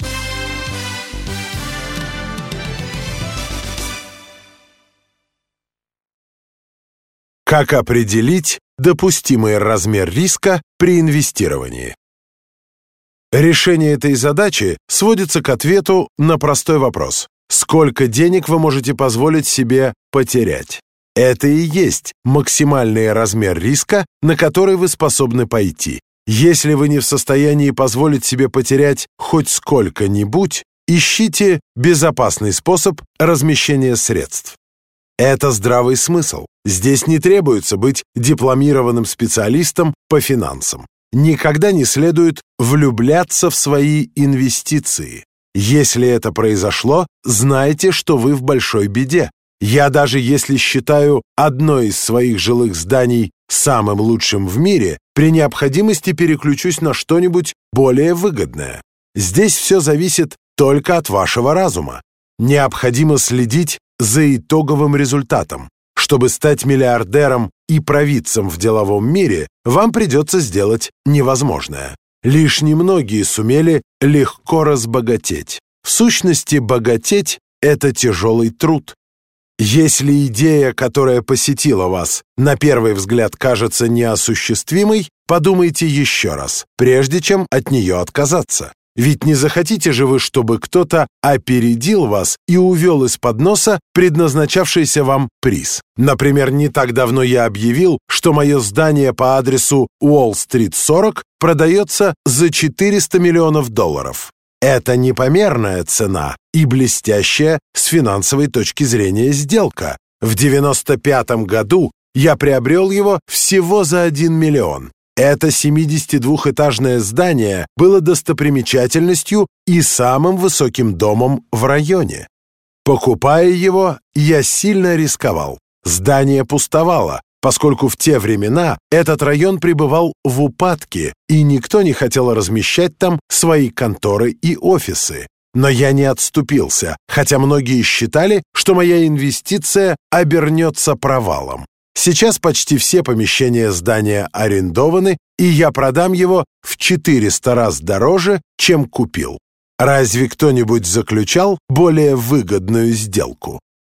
Как определить допустимый размер риска при инвестировании? Решение этой задачи сводится к ответу на простой вопрос. Сколько денег вы можете позволить себе потерять? Это и есть максимальный размер риска, на который вы способны пойти. Если вы не в состоянии позволить себе потерять хоть сколько-нибудь, ищите безопасный способ размещения средств. Это здравый смысл. Здесь не требуется быть дипломированным специалистом по финансам. Никогда не следует влюбляться в свои инвестиции. Если это произошло, знайте, что вы в большой беде. Я даже если считаю одно из своих жилых зданий самым лучшим в мире, при необходимости переключусь на что-нибудь более выгодное. Здесь все зависит только от вашего разума. Необходимо следить за итоговым результатом. Чтобы стать миллиардером и провидцем в деловом мире, вам придется сделать невозможное. Лишь немногие сумели легко разбогатеть. В сущности, богатеть – это тяжелый труд. Если идея, которая посетила вас, на первый взгляд кажется неосуществимой, подумайте еще раз, прежде чем от нее отказаться. Ведь не захотите же вы, чтобы кто-то опередил вас и увел из-под носа предназначавшийся вам приз. Например, не так давно я объявил, что мое здание по адресу Уолл-стрит сорок продается за четыреста миллионов долларов. Это непомерная цена и блестящая с финансовой точки зрения сделка. В девяносто пятом году я приобрел его всего за один миллион. Это семидесятидвухэтажное здание было достопримечательностью и самым высоким домом в районе. Покупая его, я сильно рисковал. Здание пустовало, поскольку в те времена этот район пребывал в упадке, и никто не хотел размещать там свои конторы и офисы. Но я не отступился, хотя многие считали, что моя инвестиция обернется провалом. Сейчас почти все помещения здания арендованы, и я продам его в четыреста раз дороже, чем купил. Разве кто-нибудь заключал более выгодную сделку?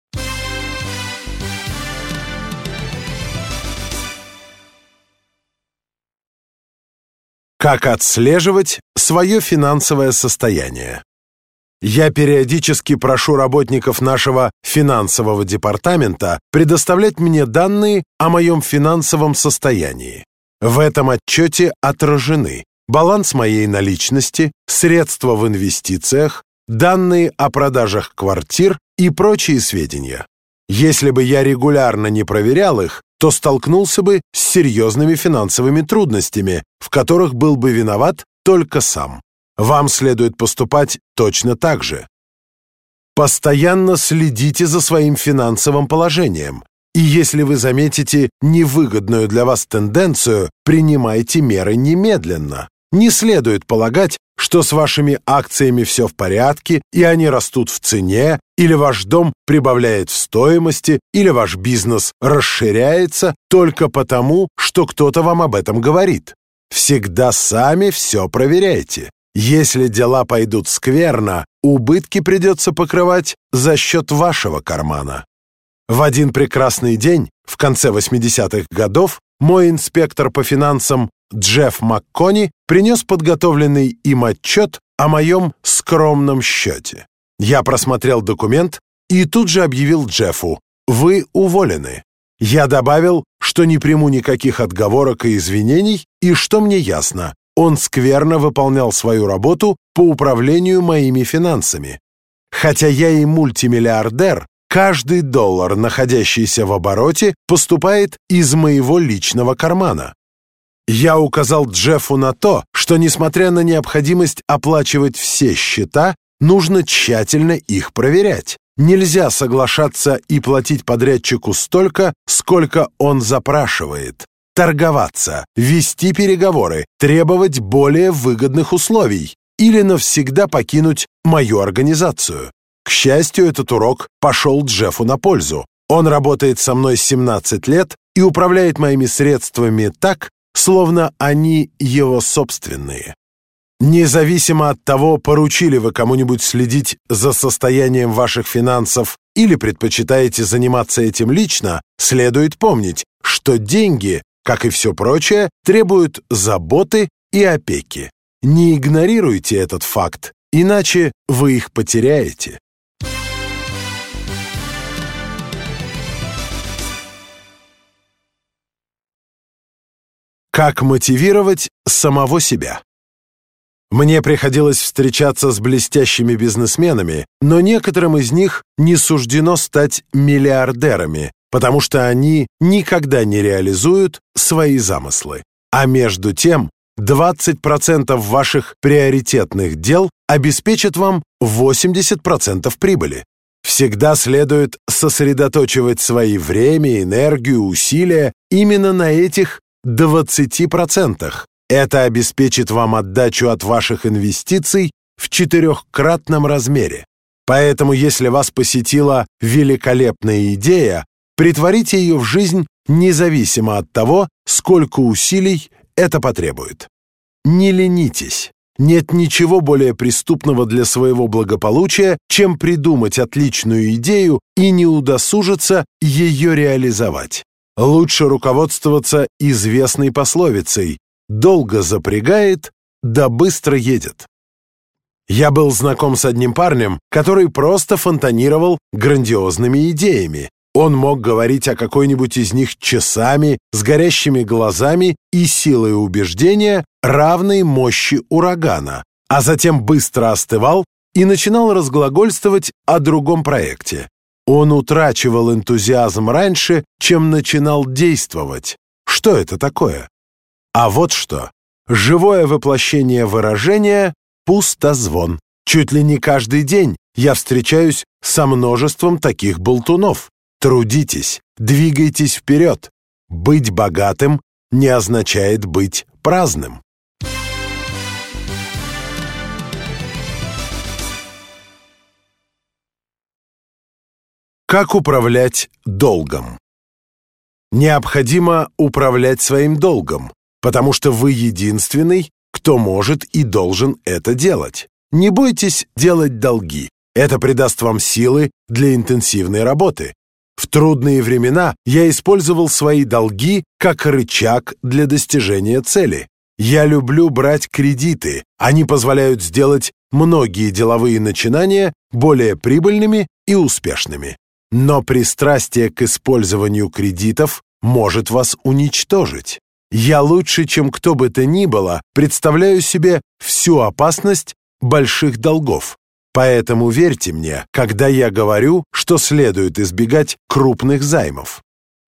Как отслеживать свое финансовое состояние? Я периодически прошу работников нашего финансового департамента предоставлять мне данные о моем финансовом состоянии. В этом отчете отражены баланс моей наличности, средства в инвестициях, данные о продажах квартир и прочие сведения. Если бы я регулярно не проверял их, то столкнулся бы с серьезными финансовыми трудностями, в которых был бы виноват только сам. Вам следует поступать точно так же. Постоянно следите за своим финансовым положением, и если вы заметите невыгодную для вас тенденцию, принимайте меры немедленно. Не следует полагать, что с вашими акциями все в порядке, и они растут в цене, или ваш дом прибавляет в стоимости, или ваш бизнес расширяется только потому, что кто-то вам об этом говорит. Всегда сами все проверяйте. Если дела пойдут скверно, убытки придется покрывать за счет вашего кармана. В один прекрасный день, в конце восьмидесятых годов, мой инспектор по финансам Джефф МакКони принес подготовленный им отчет о моем скромном счете. Я просмотрел документ и тут же объявил Джеффу: «Вы уволены». Я добавил, что не приму никаких отговорок и извинений, и что мне ясно, он скверно выполнял свою работу по управлению моими финансами. Хотя я и мультимиллиардер, каждый доллар, находящийся в обороте, поступает из моего личного кармана. Я указал Джеффу на то, что, несмотря на необходимость оплачивать все счета, нужно тщательно их проверять. Нельзя соглашаться и платить подрядчику столько, сколько он запрашивает. Торговаться, вести переговоры, требовать более выгодных условий или навсегда покинуть мою организацию. К счастью, этот урок пошел Джеффу на пользу. Он работает со мной семнадцать лет и управляет моими средствами так, словно они его собственные. Независимо от того, поручили вы кому-нибудь следить за состоянием ваших финансов или предпочитаете заниматься этим лично, следует помнить, что деньги, как и все прочее, требуют заботы и опеки. Не игнорируйте этот факт, иначе вы их потеряете. Как мотивировать самого себя? Мне приходилось встречаться с блестящими бизнесменами, но некоторым из них не суждено стать миллиардерами, потому что они никогда не реализуют свои замыслы. А между тем, двадцать процентов ваших приоритетных дел обеспечат вам восемьдесят процентов прибыли. Всегда следует сосредоточивать свои время, энергию, усилия именно на этих двадцати процентах. Это обеспечит вам отдачу от ваших инвестиций в четырехкратном размере. Поэтому, если вас посетила великолепная идея, притворите ее в жизнь независимо от того, сколько усилий это потребует. Не ленитесь. Нет ничего более преступного для своего благополучия, чем придумать отличную идею и не удосужиться ее реализовать. Лучше руководствоваться известной пословицей: долго запрягает, да быстро едет. Я был знаком с одним парнем, который просто фонтанировал грандиозными идеями. Он мог говорить о какой-нибудь из них часами, с горящими глазами и силой убеждения, равной мощи урагана, а затем быстро остывал и начинал разглагольствовать о другом проекте. Он утрачивал энтузиазм раньше, чем начинал действовать. Что это такое? А вот что. Живое воплощение выражения «пустозвон». Чуть ли не каждый день я встречаюсь со множеством таких болтунов. Трудитесь, двигайтесь вперед. Быть богатым не означает быть праздным. Как управлять долгом? Необходимо управлять своим долгом, потому что вы единственный, кто может и должен это делать. Не бойтесь делать долги. Это придаст вам силы для интенсивной работы. В трудные времена я использовал свои долги как рычаг для достижения цели. Я люблю брать кредиты. Они позволяют сделать многие деловые начинания более прибыльными и успешными. Но пристрастие к использованию кредитов может вас уничтожить. Я лучше, чем кто бы то ни было, представляю себе всю опасность больших долгов. Поэтому верьте мне, когда я говорю, что следует избегать крупных займов.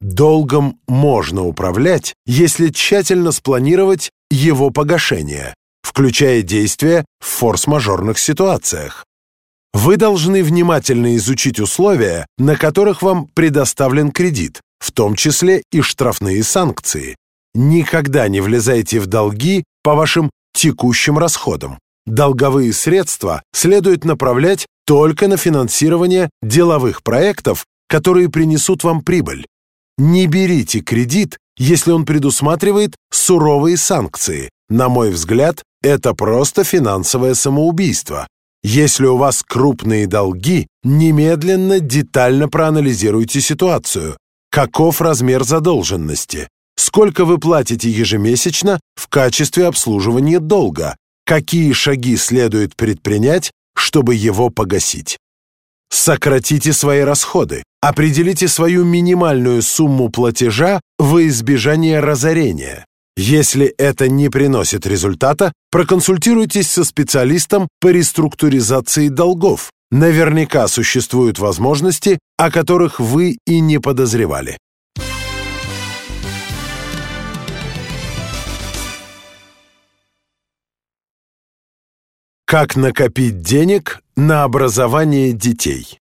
Долгом можно управлять, если тщательно спланировать его погашение, включая действия в форс-мажорных ситуациях. Вы должны внимательно изучить условия, на которых вам предоставлен кредит, в том числе и штрафные санкции. Никогда не влезайте в долги по вашим текущим расходам. Долговые средства следует направлять только на финансирование деловых проектов, которые принесут вам прибыль. Не берите кредит, если он предусматривает суровые санкции. На мой взгляд, это просто финансовое самоубийство. Если у вас крупные долги, немедленно детально проанализируйте ситуацию. Каков размер задолженности? Сколько вы платите ежемесячно в качестве обслуживания долга? Какие шаги следует предпринять, чтобы его погасить? Сократите свои расходы. Определите свою минимальную сумму платежа во избежание разорения. Если это не приносит результата, проконсультируйтесь со специалистом по реструктуризации долгов. Наверняка существуют возможности, о которых вы и не подозревали. Как накопить денег на образование детей?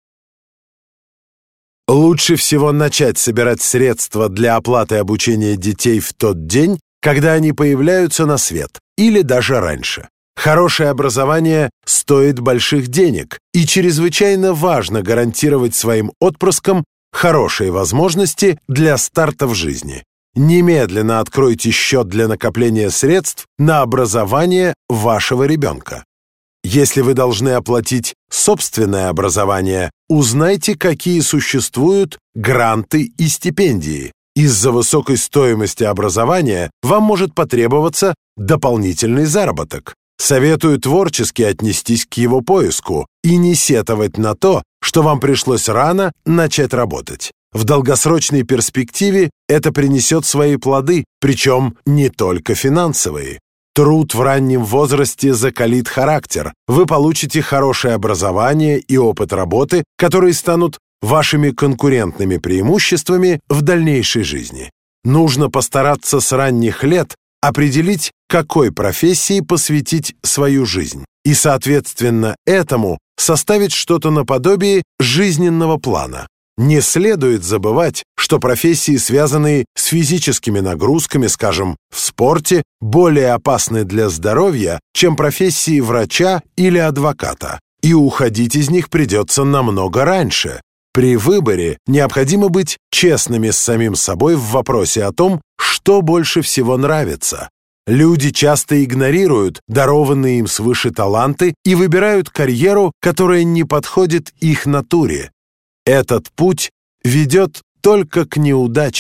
Лучше всего начать собирать средства для оплаты обучения детей в тот день, когда они появляются на свет, или даже раньше. Хорошее образование стоит больших денег, и чрезвычайно важно гарантировать своим отпрыскам хорошие возможности для старта в жизни. Немедленно откройте счет для накопления средств на образование вашего ребенка. Если вы должны оплатить собственное образование, узнайте, какие существуют гранты и стипендии. Из-за высокой стоимости образования вам может потребоваться дополнительный заработок. Советую творчески отнестись к его поиску и не сетовать на то, что вам пришлось рано начать работать. В долгосрочной перспективе это принесет свои плоды, причем не только финансовые. Труд в раннем возрасте закалит характер. Вы получите хорошее образование и опыт работы, которые станут вашими конкурентными преимуществами в дальнейшей жизни. Нужно постараться с ранних лет определить, какой профессии посвятить свою жизнь, и, соответственно, этому составить что-то наподобие жизненного плана. Не следует забывать, что профессии, связанные с физическими нагрузками, скажем, в спорте, более опасны для здоровья, чем профессии врача или адвоката, и уходить из них придется намного раньше. При выборе необходимо быть честными с самим собой в вопросе о том, что больше всего нравится. Люди часто игнорируют дарованные им свыше таланты и выбирают карьеру, которая не подходит их натуре. Этот путь ведет только к неудаче.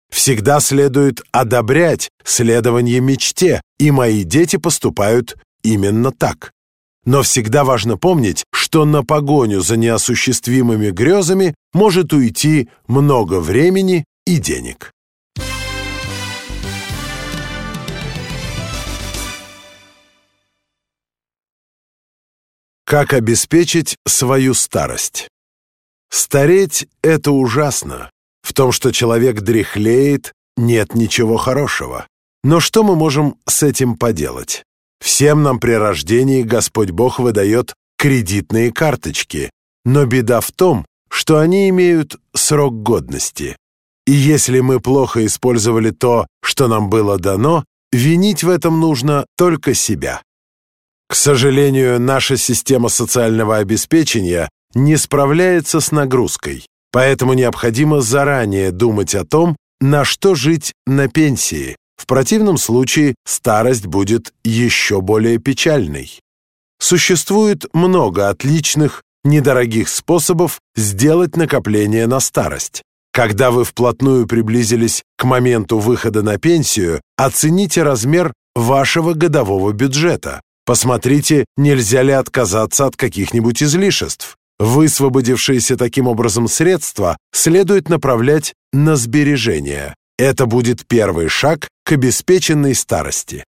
Всегда следует одобрять следование мечте, и мои дети поступают именно так. Но всегда важно помнить, что на погоню за неосуществимыми грезами может уйти много времени и денег. Как обеспечить свою старость? Стареть – это ужасно. В том, что человек дряхлеет, нет ничего хорошего. Но что мы можем с этим поделать? Всем нам при рождении Господь Бог выдает кредитные карточки, но беда в том, что они имеют срок годности. И если мы плохо использовали то, что нам было дано, винить в этом нужно только себя. К сожалению, наша система социального обеспечения не справляется с нагрузкой, поэтому необходимо заранее думать о том, на что жить на пенсии. В противном случае старость будет еще более печальной. Существует много отличных, недорогих способов сделать накопление на старость. Когда вы вплотную приблизились к моменту выхода на пенсию, оцените размер вашего годового бюджета. Посмотрите, нельзя ли отказаться от каких-нибудь излишеств. Высвободившиеся таким образом средства следует направлять на сбережения. Это будет первый шаг к обеспеченной старости.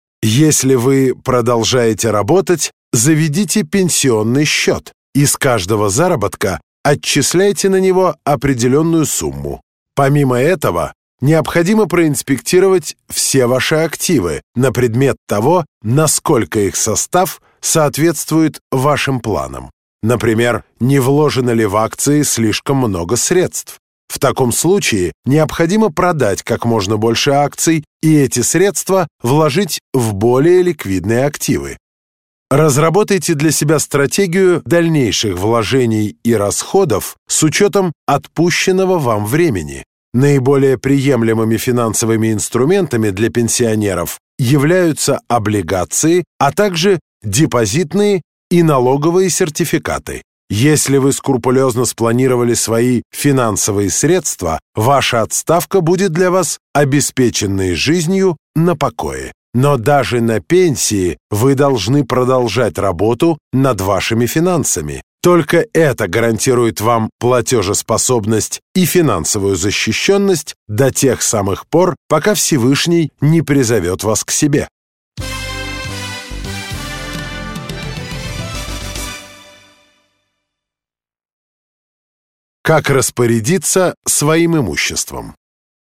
Если вы продолжаете работать, заведите пенсионный счет. Из каждого заработка отчисляйте на него определенную сумму. Помимо этого, необходимо проинспектировать все ваши активы на предмет того, насколько их состав соответствует вашим планам. Например, не вложено ли в акции слишком много средств. В таком случае необходимо продать как можно больше акций и эти средства вложить в более ликвидные активы. Разработайте для себя стратегию дальнейших вложений и расходов с учетом отпущенного вам времени. Наиболее приемлемыми финансовыми инструментами для пенсионеров являются облигации, а также депозитные и налоговые сертификаты. Если вы скрупулезно спланировали свои финансовые средства, ваша отставка будет для вас обеспеченной жизнью на покое. Но даже на пенсии вы должны продолжать работу над вашими финансами. Только это гарантирует вам платежеспособность и финансовую защищенность до тех самых пор, пока Всевышний не призовет вас к себе. Как распорядиться своим имуществом?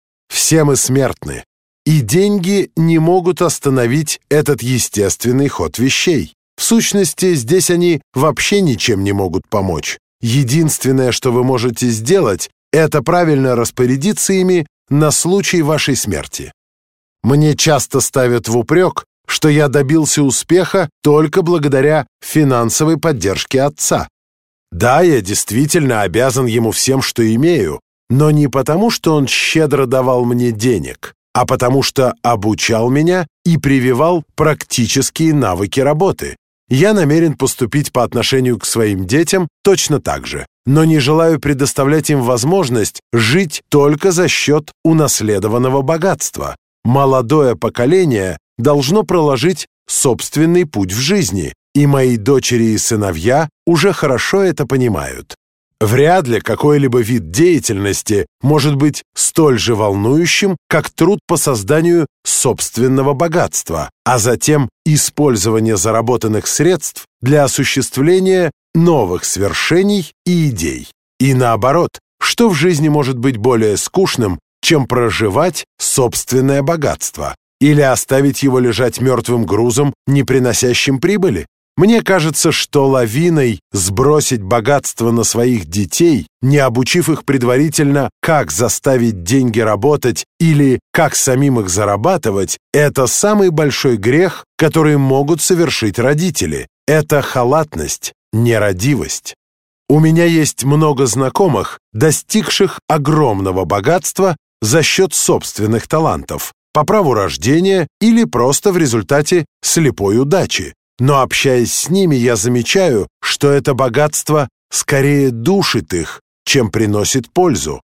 Все мы смертны, и деньги не могут остановить этот естественный ход вещей. В сущности, здесь они вообще ничем не могут помочь. Единственное, что вы можете сделать, это правильно распорядиться ими на случай вашей смерти. Мне часто ставят в упрек, что я добился успеха только благодаря финансовой поддержке отца. Да, я действительно обязан ему всем, что имею, но не потому, что он щедро давал мне денег, а потому что обучал меня и прививал практические навыки работы. Я намерен поступить по отношению к своим детям точно так же, но не желаю предоставлять им возможность жить только за счет унаследованного богатства. Молодое поколение должно проложить собственный путь в жизни, и мои дочери и сыновья уже хорошо это понимают. Вряд ли какой-либо вид деятельности может быть столь же волнующим, как труд по созданию собственного богатства, а затем использование заработанных средств для осуществления новых свершений и идей. И наоборот, что в жизни может быть более скучным, чем проживать собственное богатство? Или оставить его лежать мертвым грузом, не приносящим прибыли? Мне кажется, что лавиной сбросить богатство на своих детей, не обучив их предварительно, как заставить деньги работать или как самим их зарабатывать, это самый большой грех, который могут совершить родители. Это халатность, нерадивость. У меня есть много знакомых, достигших огромного богатства за счет собственных талантов, по праву рождения или просто в результате слепой удачи. Но, общаясь с ними, я замечаю, что это богатство скорее душит их, чем приносит пользу.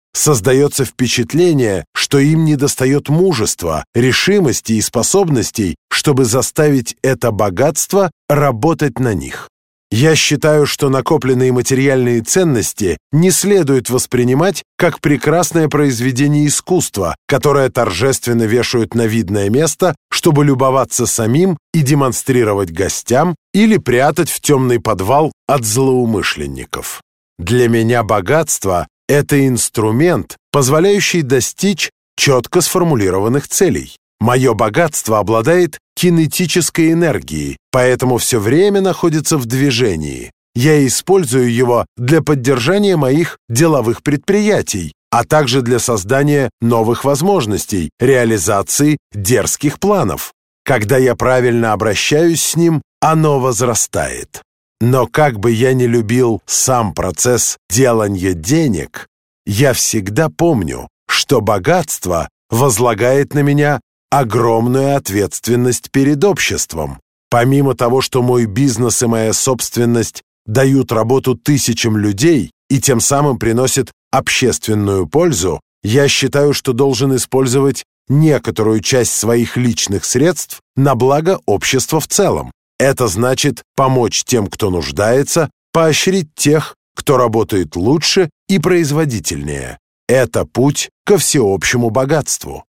создается впечатление, что им недостает мужества, решимости и способностей, чтобы заставить это богатство работать на них. Я считаю, что накопленные материальные ценности не следует воспринимать как прекрасное произведение искусства, которое торжественно вешают на видное место, чтобы любоваться самим и демонстрировать гостям или прятать в темный подвал от злоумышленников. Для меня богатство – это инструмент, позволяющий достичь четко сформулированных целей. Мое богатство обладает кинетической энергией, поэтому все время находится в движении. Я использую его для поддержания моих деловых предприятий, а также для создания новых возможностей, реализации дерзких планов. Когда я правильно обращаюсь с ним, оно возрастает. Но как бы я ни любил сам процесс делания денег, я всегда помню, что богатство возлагает на меня огромную ответственность перед обществом. Помимо того, что мой бизнес и моя собственность дают работу тысячам людей и тем самым приносят общественную пользу, я считаю, что должен использовать некоторую часть своих личных средств на благо общества в целом. Это значит помочь тем, кто нуждается, поощрить тех, кто работает лучше и производительнее. Это путь ко всеобщему богатству.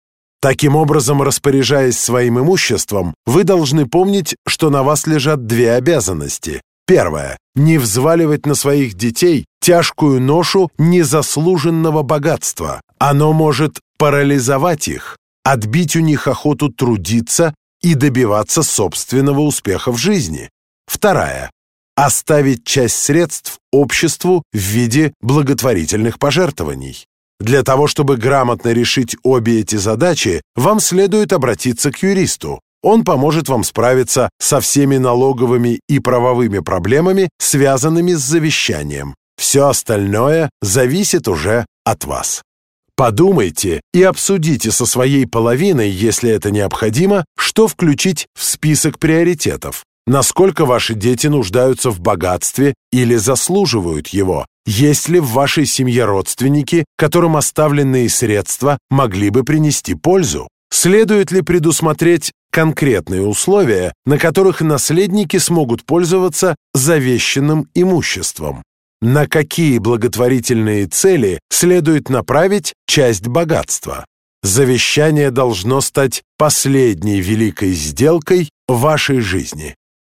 Таким образом, распоряжаясь своим имуществом, вы должны помнить, что на вас лежат две обязанности. Первое – не взваливать на своих детей тяжкую ношу незаслуженного богатства. Оно может парализовать их, отбить у них охоту трудиться и добиваться собственного успеха в жизни. Вторая – оставить часть средств обществу в виде благотворительных пожертвований. Для того, чтобы грамотно решить обе эти задачи, вам следует обратиться к юристу. Он поможет вам справиться со всеми налоговыми и правовыми проблемами, связанными с завещанием. Все остальное зависит уже от вас. Подумайте и обсудите со своей половиной, если это необходимо, что включить в список приоритетов. Насколько ваши дети нуждаются в богатстве или заслуживают его? Есть ли в вашей семье родственники, которым оставленные средства могли бы принести пользу? Следует ли предусмотреть конкретные условия, на которых наследники смогут пользоваться завещанным имуществом? На какие благотворительные цели следует направить часть богатства? Завещание должно стать последней великой сделкой в вашей жизни.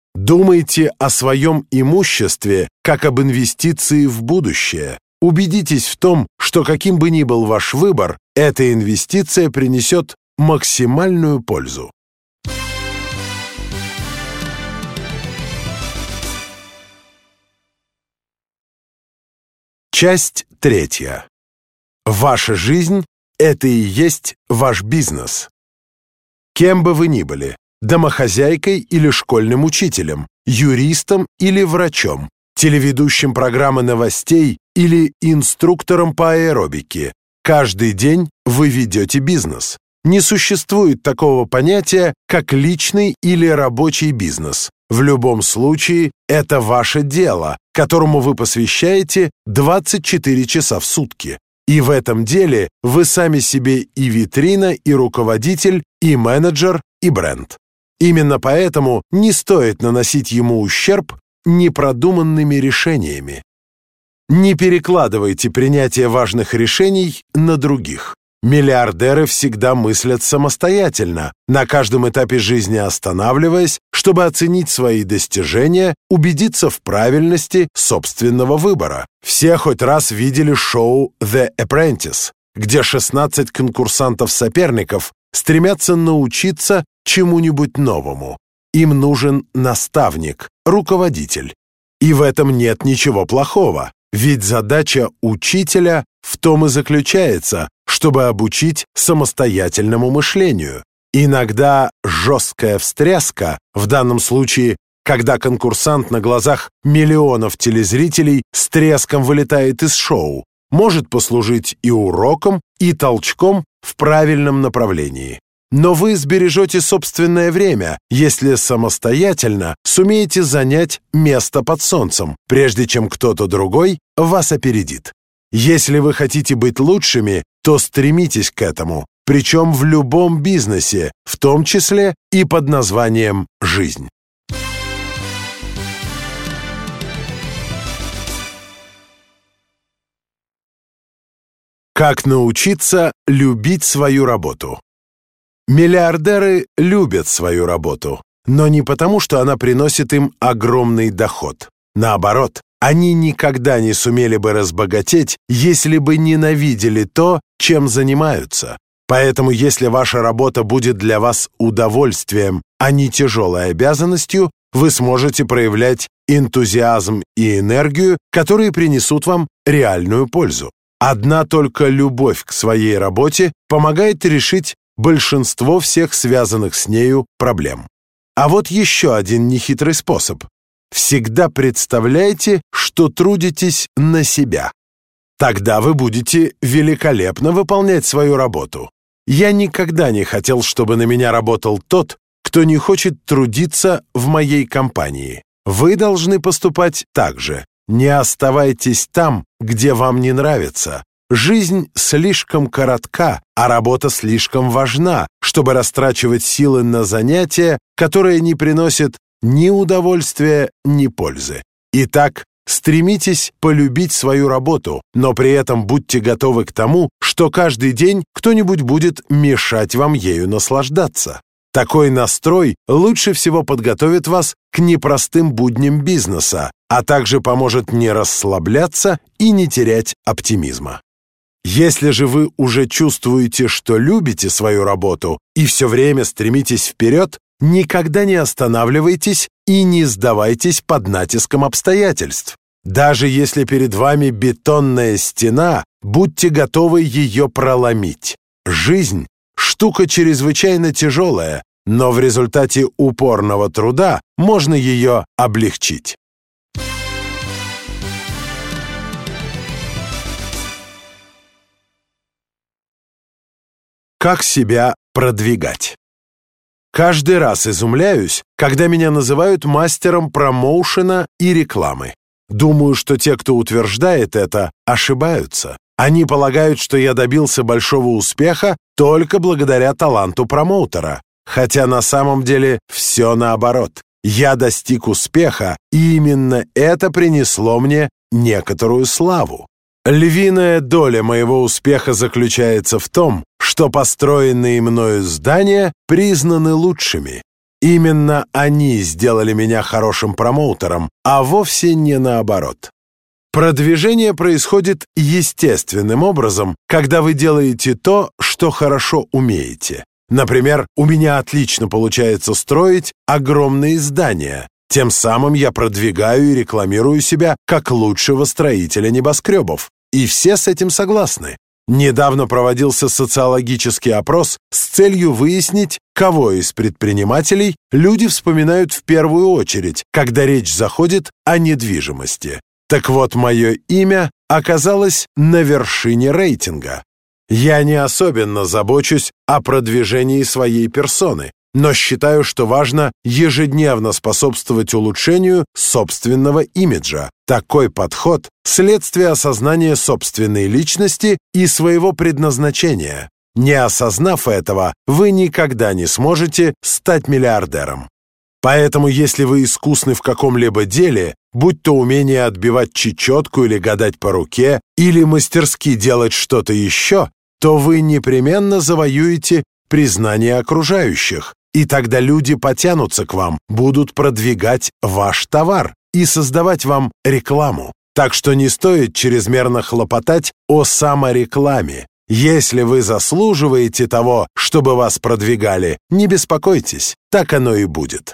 Думайте о своем имуществе как об инвестиции в будущее. Убедитесь в том, что каким бы ни был ваш выбор, эта инвестиция принесет максимальную пользу. Часть третья. Ваша жизнь – это и есть ваш бизнес. Кем бы вы ни были – домохозяйкой или школьным учителем, юристом или врачом, телеведущим программы новостей или инструктором по аэробике. Каждый день вы ведете бизнес. Не существует такого понятия, как личный или рабочий бизнес. В любом случае, это ваше дело, которому вы посвящаете двадцать четыре часа в сутки. И в этом деле вы сами себе и витрина, и руководитель, и менеджер, и бренд. Именно поэтому не стоит наносить ему ущерб непродуманными решениями. Не перекладывайте принятие важных решений на других. Миллиардеры всегда мыслят самостоятельно, на каждом этапе жизни останавливаясь, чтобы оценить свои достижения, убедиться в правильности собственного выбора. Все хоть раз видели шоу «The Apprentice», где шестнадцать конкурсантов-соперников стремятся научиться чему-нибудь новому. Им нужен наставник, руководитель. И в этом нет ничего плохого, ведь задача учителя в том и заключается, чтобы обучить самостоятельному мышлению. Иногда жесткая встряска, в данном случае, когда конкурсант на глазах миллионов телезрителей с треском вылетает из шоу, может послужить и уроком, и толчком в правильном направлении. Но вы сбережете собственное время, если самостоятельно сумеете занять место под солнцем, прежде чем кто-то другой вас опередит. Если вы хотите быть лучшими, то стремитесь к этому, причем в любом бизнесе, в том числе и под названием «жизнь». Как научиться любить свою работу? Миллиардеры любят свою работу, но не потому, что она приносит им огромный доход. Наоборот, они никогда не сумели бы разбогатеть, если бы ненавидели то, чем занимаются. Поэтому, если ваша работа будет для вас удовольствием, а не тяжелой обязанностью, вы сможете проявлять энтузиазм и энергию, которые принесут вам реальную пользу. Одна только любовь к своей работе помогает решить большинство всех связанных с нею проблем. А вот еще один нехитрый способ. Всегда представляйте, что трудитесь на себя. Тогда вы будете великолепно выполнять свою работу. Я никогда не хотел, чтобы на меня работал тот, кто не хочет трудиться в моей компании. Вы должны поступать так же. Не оставайтесь там, где вам не нравится. Жизнь слишком коротка, а работа слишком важна, чтобы растрачивать силы на занятия, которые не приносят ни удовольствия, ни пользы. Итак, стремитесь полюбить свою работу, но при этом будьте готовы к тому, что каждый день кто-нибудь будет мешать вам ею наслаждаться. Такой настрой лучше всего подготовит вас к непростым будням бизнеса, а также поможет не расслабляться и не терять оптимизма. Если же вы уже чувствуете, что любите свою работу и все время стремитесь вперед, никогда не останавливайтесь и не сдавайтесь под натиском обстоятельств. Даже если перед вами бетонная стена, будьте готовы ее проломить. Жизнь – штука чрезвычайно тяжелая, но в результате упорного труда можно ее облегчить. Как себя продвигать? Каждый раз изумляюсь, когда меня называют мастером промоушена и рекламы. Думаю, что те, кто утверждает это, ошибаются. Они полагают, что я добился большого успеха только благодаря таланту промоутера. Хотя на самом деле все наоборот. Я достиг успеха, и именно это принесло мне некоторую славу. Львиная доля моего успеха заключается в том, что построенные мною здания признаны лучшими. Именно они сделали меня хорошим промоутером, а вовсе не наоборот. Продвижение происходит естественным образом, когда вы делаете то, что хорошо умеете. Например, у меня отлично получается строить огромные здания. Тем самым я продвигаю и рекламирую себя как лучшего строителя небоскребов. И все с этим согласны. Недавно проводился социологический опрос с целью выяснить, кого из предпринимателей люди вспоминают в первую очередь, когда речь заходит о недвижимости. Так вот, мое имя оказалось на вершине рейтинга. Я не особенно забочусь о продвижении своей персоны, но считаю, что важно ежедневно способствовать улучшению собственного имиджа. Такой подход – следствие осознания собственной личности и своего предназначения. Не осознав этого, вы никогда не сможете стать миллиардером. Поэтому, если вы искусны в каком-либо деле, будь то умение отбивать чечетку или гадать по руке, или мастерски делать что-то еще, то вы непременно завоюете признание окружающих. И тогда люди потянутся к вам, будут продвигать ваш товар и создавать вам рекламу. Так что не стоит чрезмерно хлопотать о саморекламе. Если вы заслуживаете того, чтобы вас продвигали, не беспокойтесь, так оно и будет.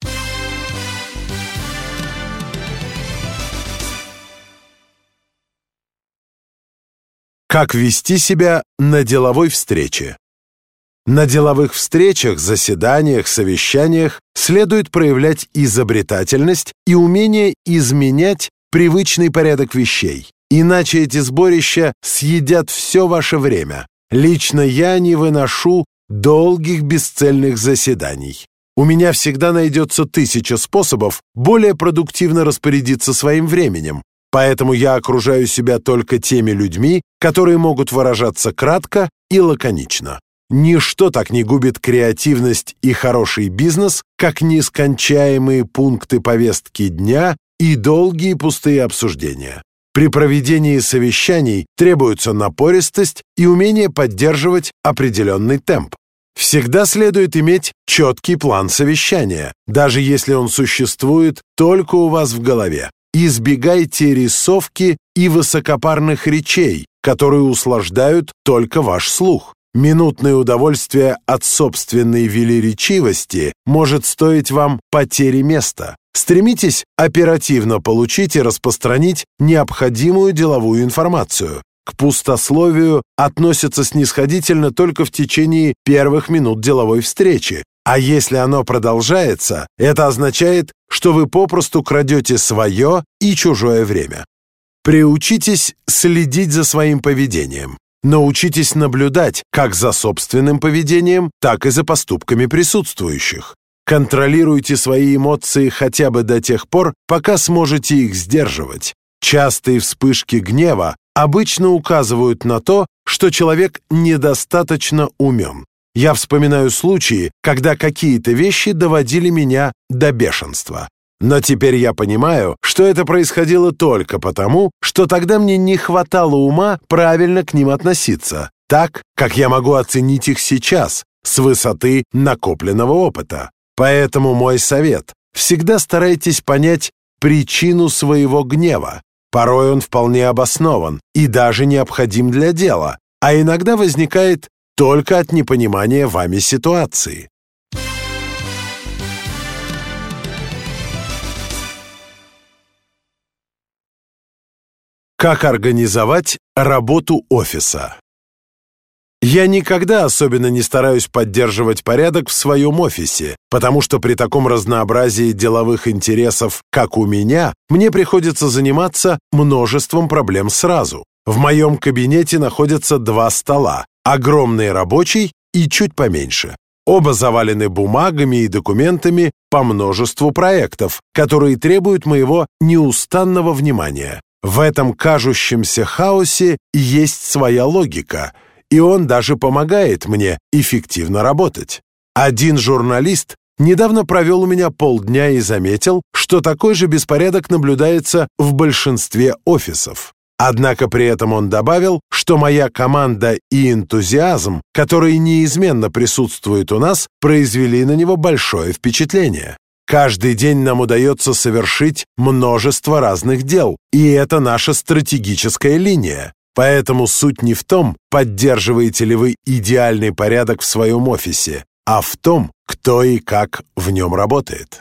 Как вести себя на деловой встрече? На деловых встречах, заседаниях, совещаниях следует проявлять изобретательность и умение изменять привычный порядок вещей. Иначе эти сборища съедят все ваше время. Лично я не выношу долгих бесцельных заседаний. У меня всегда найдется тысяча способов более продуктивно распорядиться своим временем. поэтому я окружаю себя только теми людьми, которые могут выражаться кратко и лаконично. Ничто так не губит креативность и хороший бизнес, как нескончаемые пункты повестки дня и долгие пустые обсуждения. При проведении совещаний требуется напористость и умение поддерживать определенный темп. Всегда следует иметь четкий план совещания, даже если он существует только у вас в голове. Избегайте рисовки и высокопарных речей, которые усложняют только ваш слух. Минутное удовольствие от собственной велеречивости может стоить вам потери места. Стремитесь оперативно получить и распространить необходимую деловую информацию. К пустословию относятся снисходительно только в течение первых минут деловой встречи, а если оно продолжается, это означает, что вы попросту крадете свое и чужое время. Приучитесь следить за своим поведением. Научитесь наблюдать как за собственным поведением, так и за поступками присутствующих. Контролируйте свои эмоции хотя бы до тех пор, пока сможете их сдерживать. Частые вспышки гнева обычно указывают на то, что человек недостаточно умен. Я вспоминаю случаи, когда какие-то вещи доводили меня до бешенства. Но теперь я понимаю, что это происходило только потому, что тогда мне не хватало ума правильно к ним относиться, так, как я могу оценить их сейчас, с высоты накопленного опыта. Поэтому мой совет – всегда старайтесь понять причину своего гнева. Порой он вполне обоснован и даже необходим для дела, а иногда возникает только от непонимания вами ситуации. Как организовать работу офиса? Я никогда особенно не стараюсь поддерживать порядок в своем офисе, потому что при таком разнообразии деловых интересов, как у меня, мне приходится заниматься множеством проблем сразу. В моем кабинете находятся два стола, огромный рабочий и чуть поменьше. Оба завалены бумагами и документами по множеству проектов, которые требуют моего неустанного внимания. В этом кажущемся хаосе есть своя логика, и он даже помогает мне эффективно работать. Один журналист недавно провел у меня полдня и заметил, что такой же беспорядок наблюдается в большинстве офисов. Однако при этом он добавил, что моя команда и энтузиазм, которые неизменно присутствуют у нас, произвели на него большое впечатление. Каждый день нам удается совершить множество разных дел, и это наша стратегическая линия. Поэтому суть не в том, поддерживаете ли вы идеальный порядок в своем офисе, а в том, кто и как в нем работает.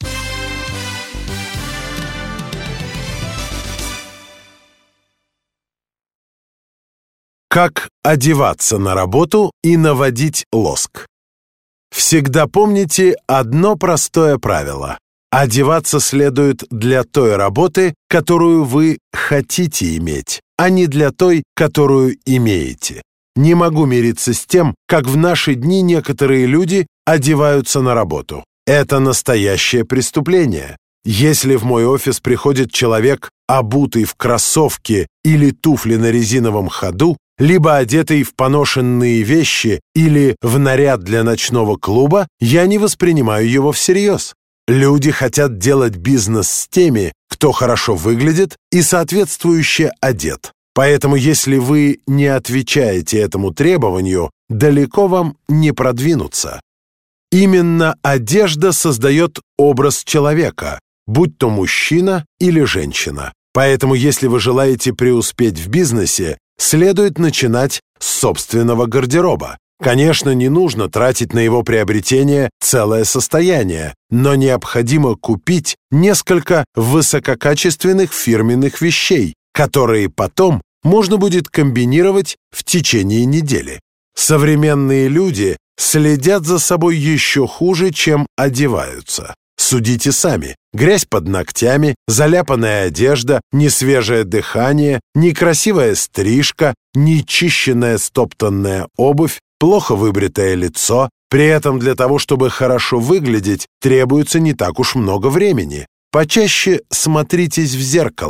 Как одеваться на работу и наводить лоск? Всегда помните одно простое правило. Одеваться следует для той работы, которую вы хотите иметь, а не для той, которую имеете. Не могу мириться с тем, как в наши дни некоторые люди одеваются на работу. Это настоящее преступление. Если в мой офис приходит человек, обутый в кроссовки или туфли на резиновом ходу, либо одетый в поношенные вещи или в наряд для ночного клуба, я не воспринимаю его всерьез. Люди хотят делать бизнес с теми, кто хорошо выглядит и соответствующе одет. Поэтому если вы не отвечаете этому требованию, далеко вам не продвинуться. Именно одежда создает образ человека, будь то мужчина или женщина. Поэтому если вы желаете преуспеть в бизнесе, следует начинать с собственного гардероба. Конечно, не нужно тратить на его приобретение целое состояние, но необходимо купить несколько высококачественных фирменных вещей, которые потом можно будет комбинировать в течение недели. Современные люди следят за собой еще хуже, чем одеваются. Судите сами. Грязь под ногтями, заляпанная одежда, несвежее дыхание, некрасивая стрижка, нечищенная стоптанная обувь, плохо выбритое лицо. При этом для того, чтобы хорошо выглядеть, требуется не так уж много времени. Почаще смотритесь в зеркало,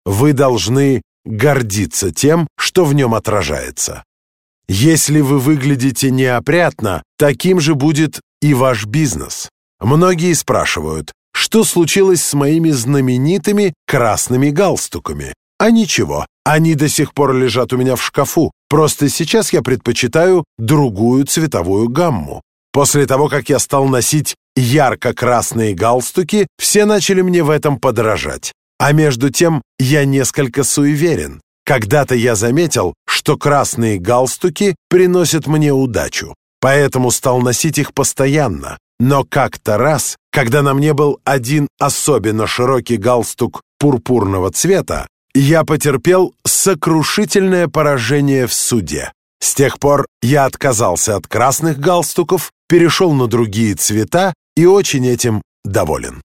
Вы должны гордиться тем, что в нем отражается. Если вы выглядите неопрятно, таким же будет и ваш бизнес. Многие спрашивают, что случилось с моими знаменитыми красными галстуками. А ничего, они до сих пор лежат у меня в шкафу, просто сейчас я предпочитаю другую цветовую гамму. После того, как я стал носить ярко-красные галстуки, все начали мне в этом подражать. А между тем я несколько суеверен. Когда-то я заметил, что красные галстуки приносят мне удачу, поэтому стал носить их постоянно. Но как-то раз, когда на мне был один особенно широкий галстук пурпурного цвета, я потерпел сокрушительное поражение в суде. С тех пор я отказался от красных галстуков, перешел на другие цвета и очень этим доволен.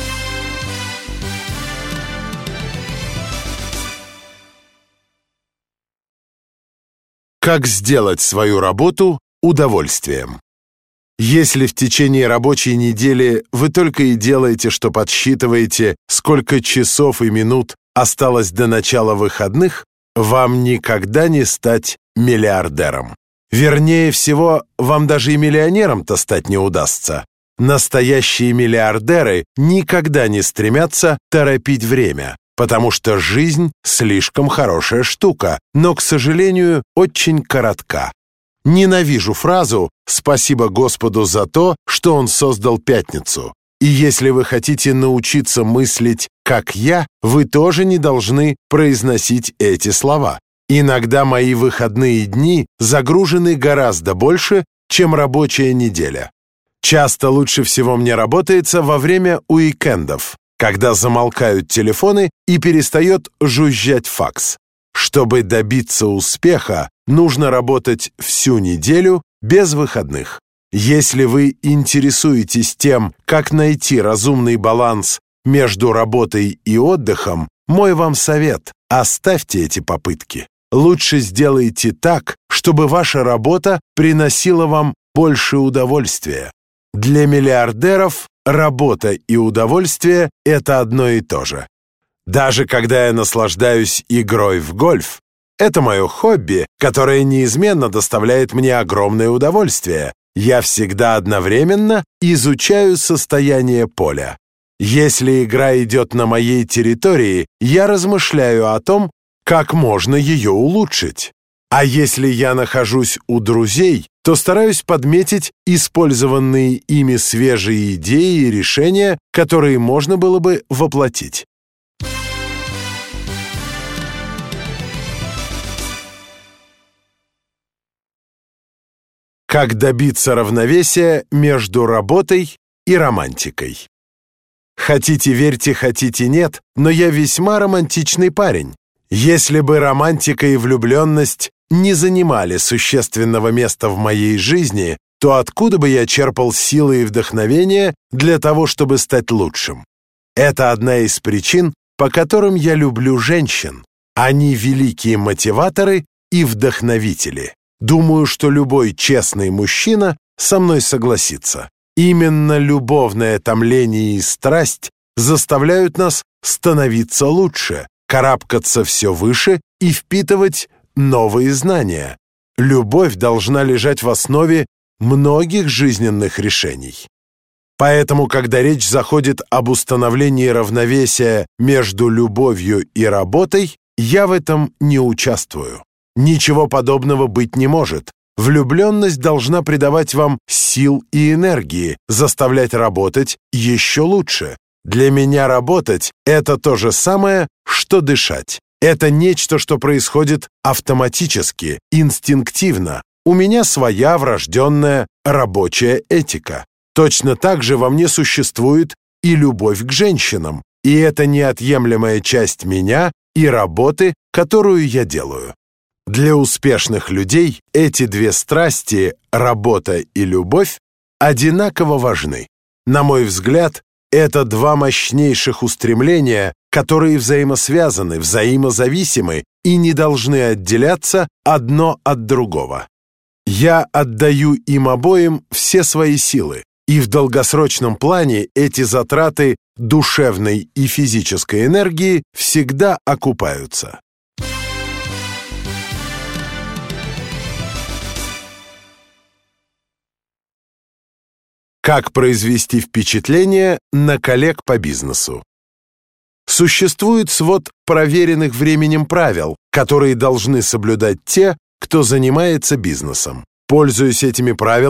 Как сделать свою работу удовольствием? Если в течение рабочей недели вы только и делаете, что подсчитываете, сколько часов и минут осталось до начала выходных, вам никогда не стать миллиардером. Вернее всего, вам даже и миллионером-то стать не удастся. Настоящие миллиардеры никогда не стремятся торопить время, потому что жизнь слишком хорошая штука, но, к сожалению, очень коротка. Ненавижу фразу «Спасибо Господу за то, что Он создал пятницу». И если вы хотите научиться мыслить как я, вы тоже не должны произносить эти слова. Иногда мои выходные дни загружены гораздо больше, чем рабочая неделя. Часто лучше всего мне работается во время уикендов, когда замолкают телефоны и перестает жужжать факс. Чтобы добиться успеха, нужно работать всю неделю без выходных. Если вы интересуетесь тем, как найти разумный баланс между работой и отдыхом, мой вам совет – оставьте эти попытки. Лучше сделайте так, чтобы ваша работа приносила вам больше удовольствия. Для миллиардеров работа и удовольствие – это одно и то же. Даже когда я наслаждаюсь игрой в гольф, это мое хобби, которое неизменно доставляет мне огромное удовольствие. Я всегда одновременно изучаю состояние поля. Если игра идет на моей территории, я размышляю о том, как можно ее улучшить. А если я нахожусь у друзей, то стараюсь подметить использованные ими свежие идеи и решения, которые можно было бы воплотить. Как добиться равновесия между работой и романтикой? Хотите верьте, хотите нет, но я весьма романтичный парень. Если бы романтика и влюбленность не занимали существенного места в моей жизни, то откуда бы я черпал силы и вдохновение для того, чтобы стать лучшим? Это одна из причин, по которым я люблю женщин. Они великие мотиваторы и вдохновители. Думаю, что любой честный мужчина со мной согласится. Именно любовное томление и страсть заставляют нас становиться лучше, карабкаться все выше и впитывать новые знания. Любовь должна лежать в основе многих жизненных решений. Поэтому, когда речь заходит об установлении равновесия между любовью и работой, я в этом не участвую. Ничего подобного быть не может. Влюбленность должна придавать вам сил и энергии, заставлять работать еще лучше. Для меня работать – это то же самое, что дышать. Это нечто, что происходит автоматически, инстинктивно. У меня своя врожденная рабочая этика. Точно так же во мне существует и любовь к женщинам. И это неотъемлемая часть меня и работы, которую я делаю. Для успешных людей эти две страсти, работа и любовь, одинаково важны. На мой взгляд, это два мощнейших устремления, которые взаимосвязаны, взаимозависимы и не должны отделяться одно от другого. Я отдаю им обоим все свои силы, и в долгосрочном плане эти затраты душевной и физической энергии всегда окупаются. Как произвести впечатление на коллег по бизнесу? Существует свод проверенных временем правил, которые должны соблюдать те, кто занимается бизнесом. Пользуясь этими правилами,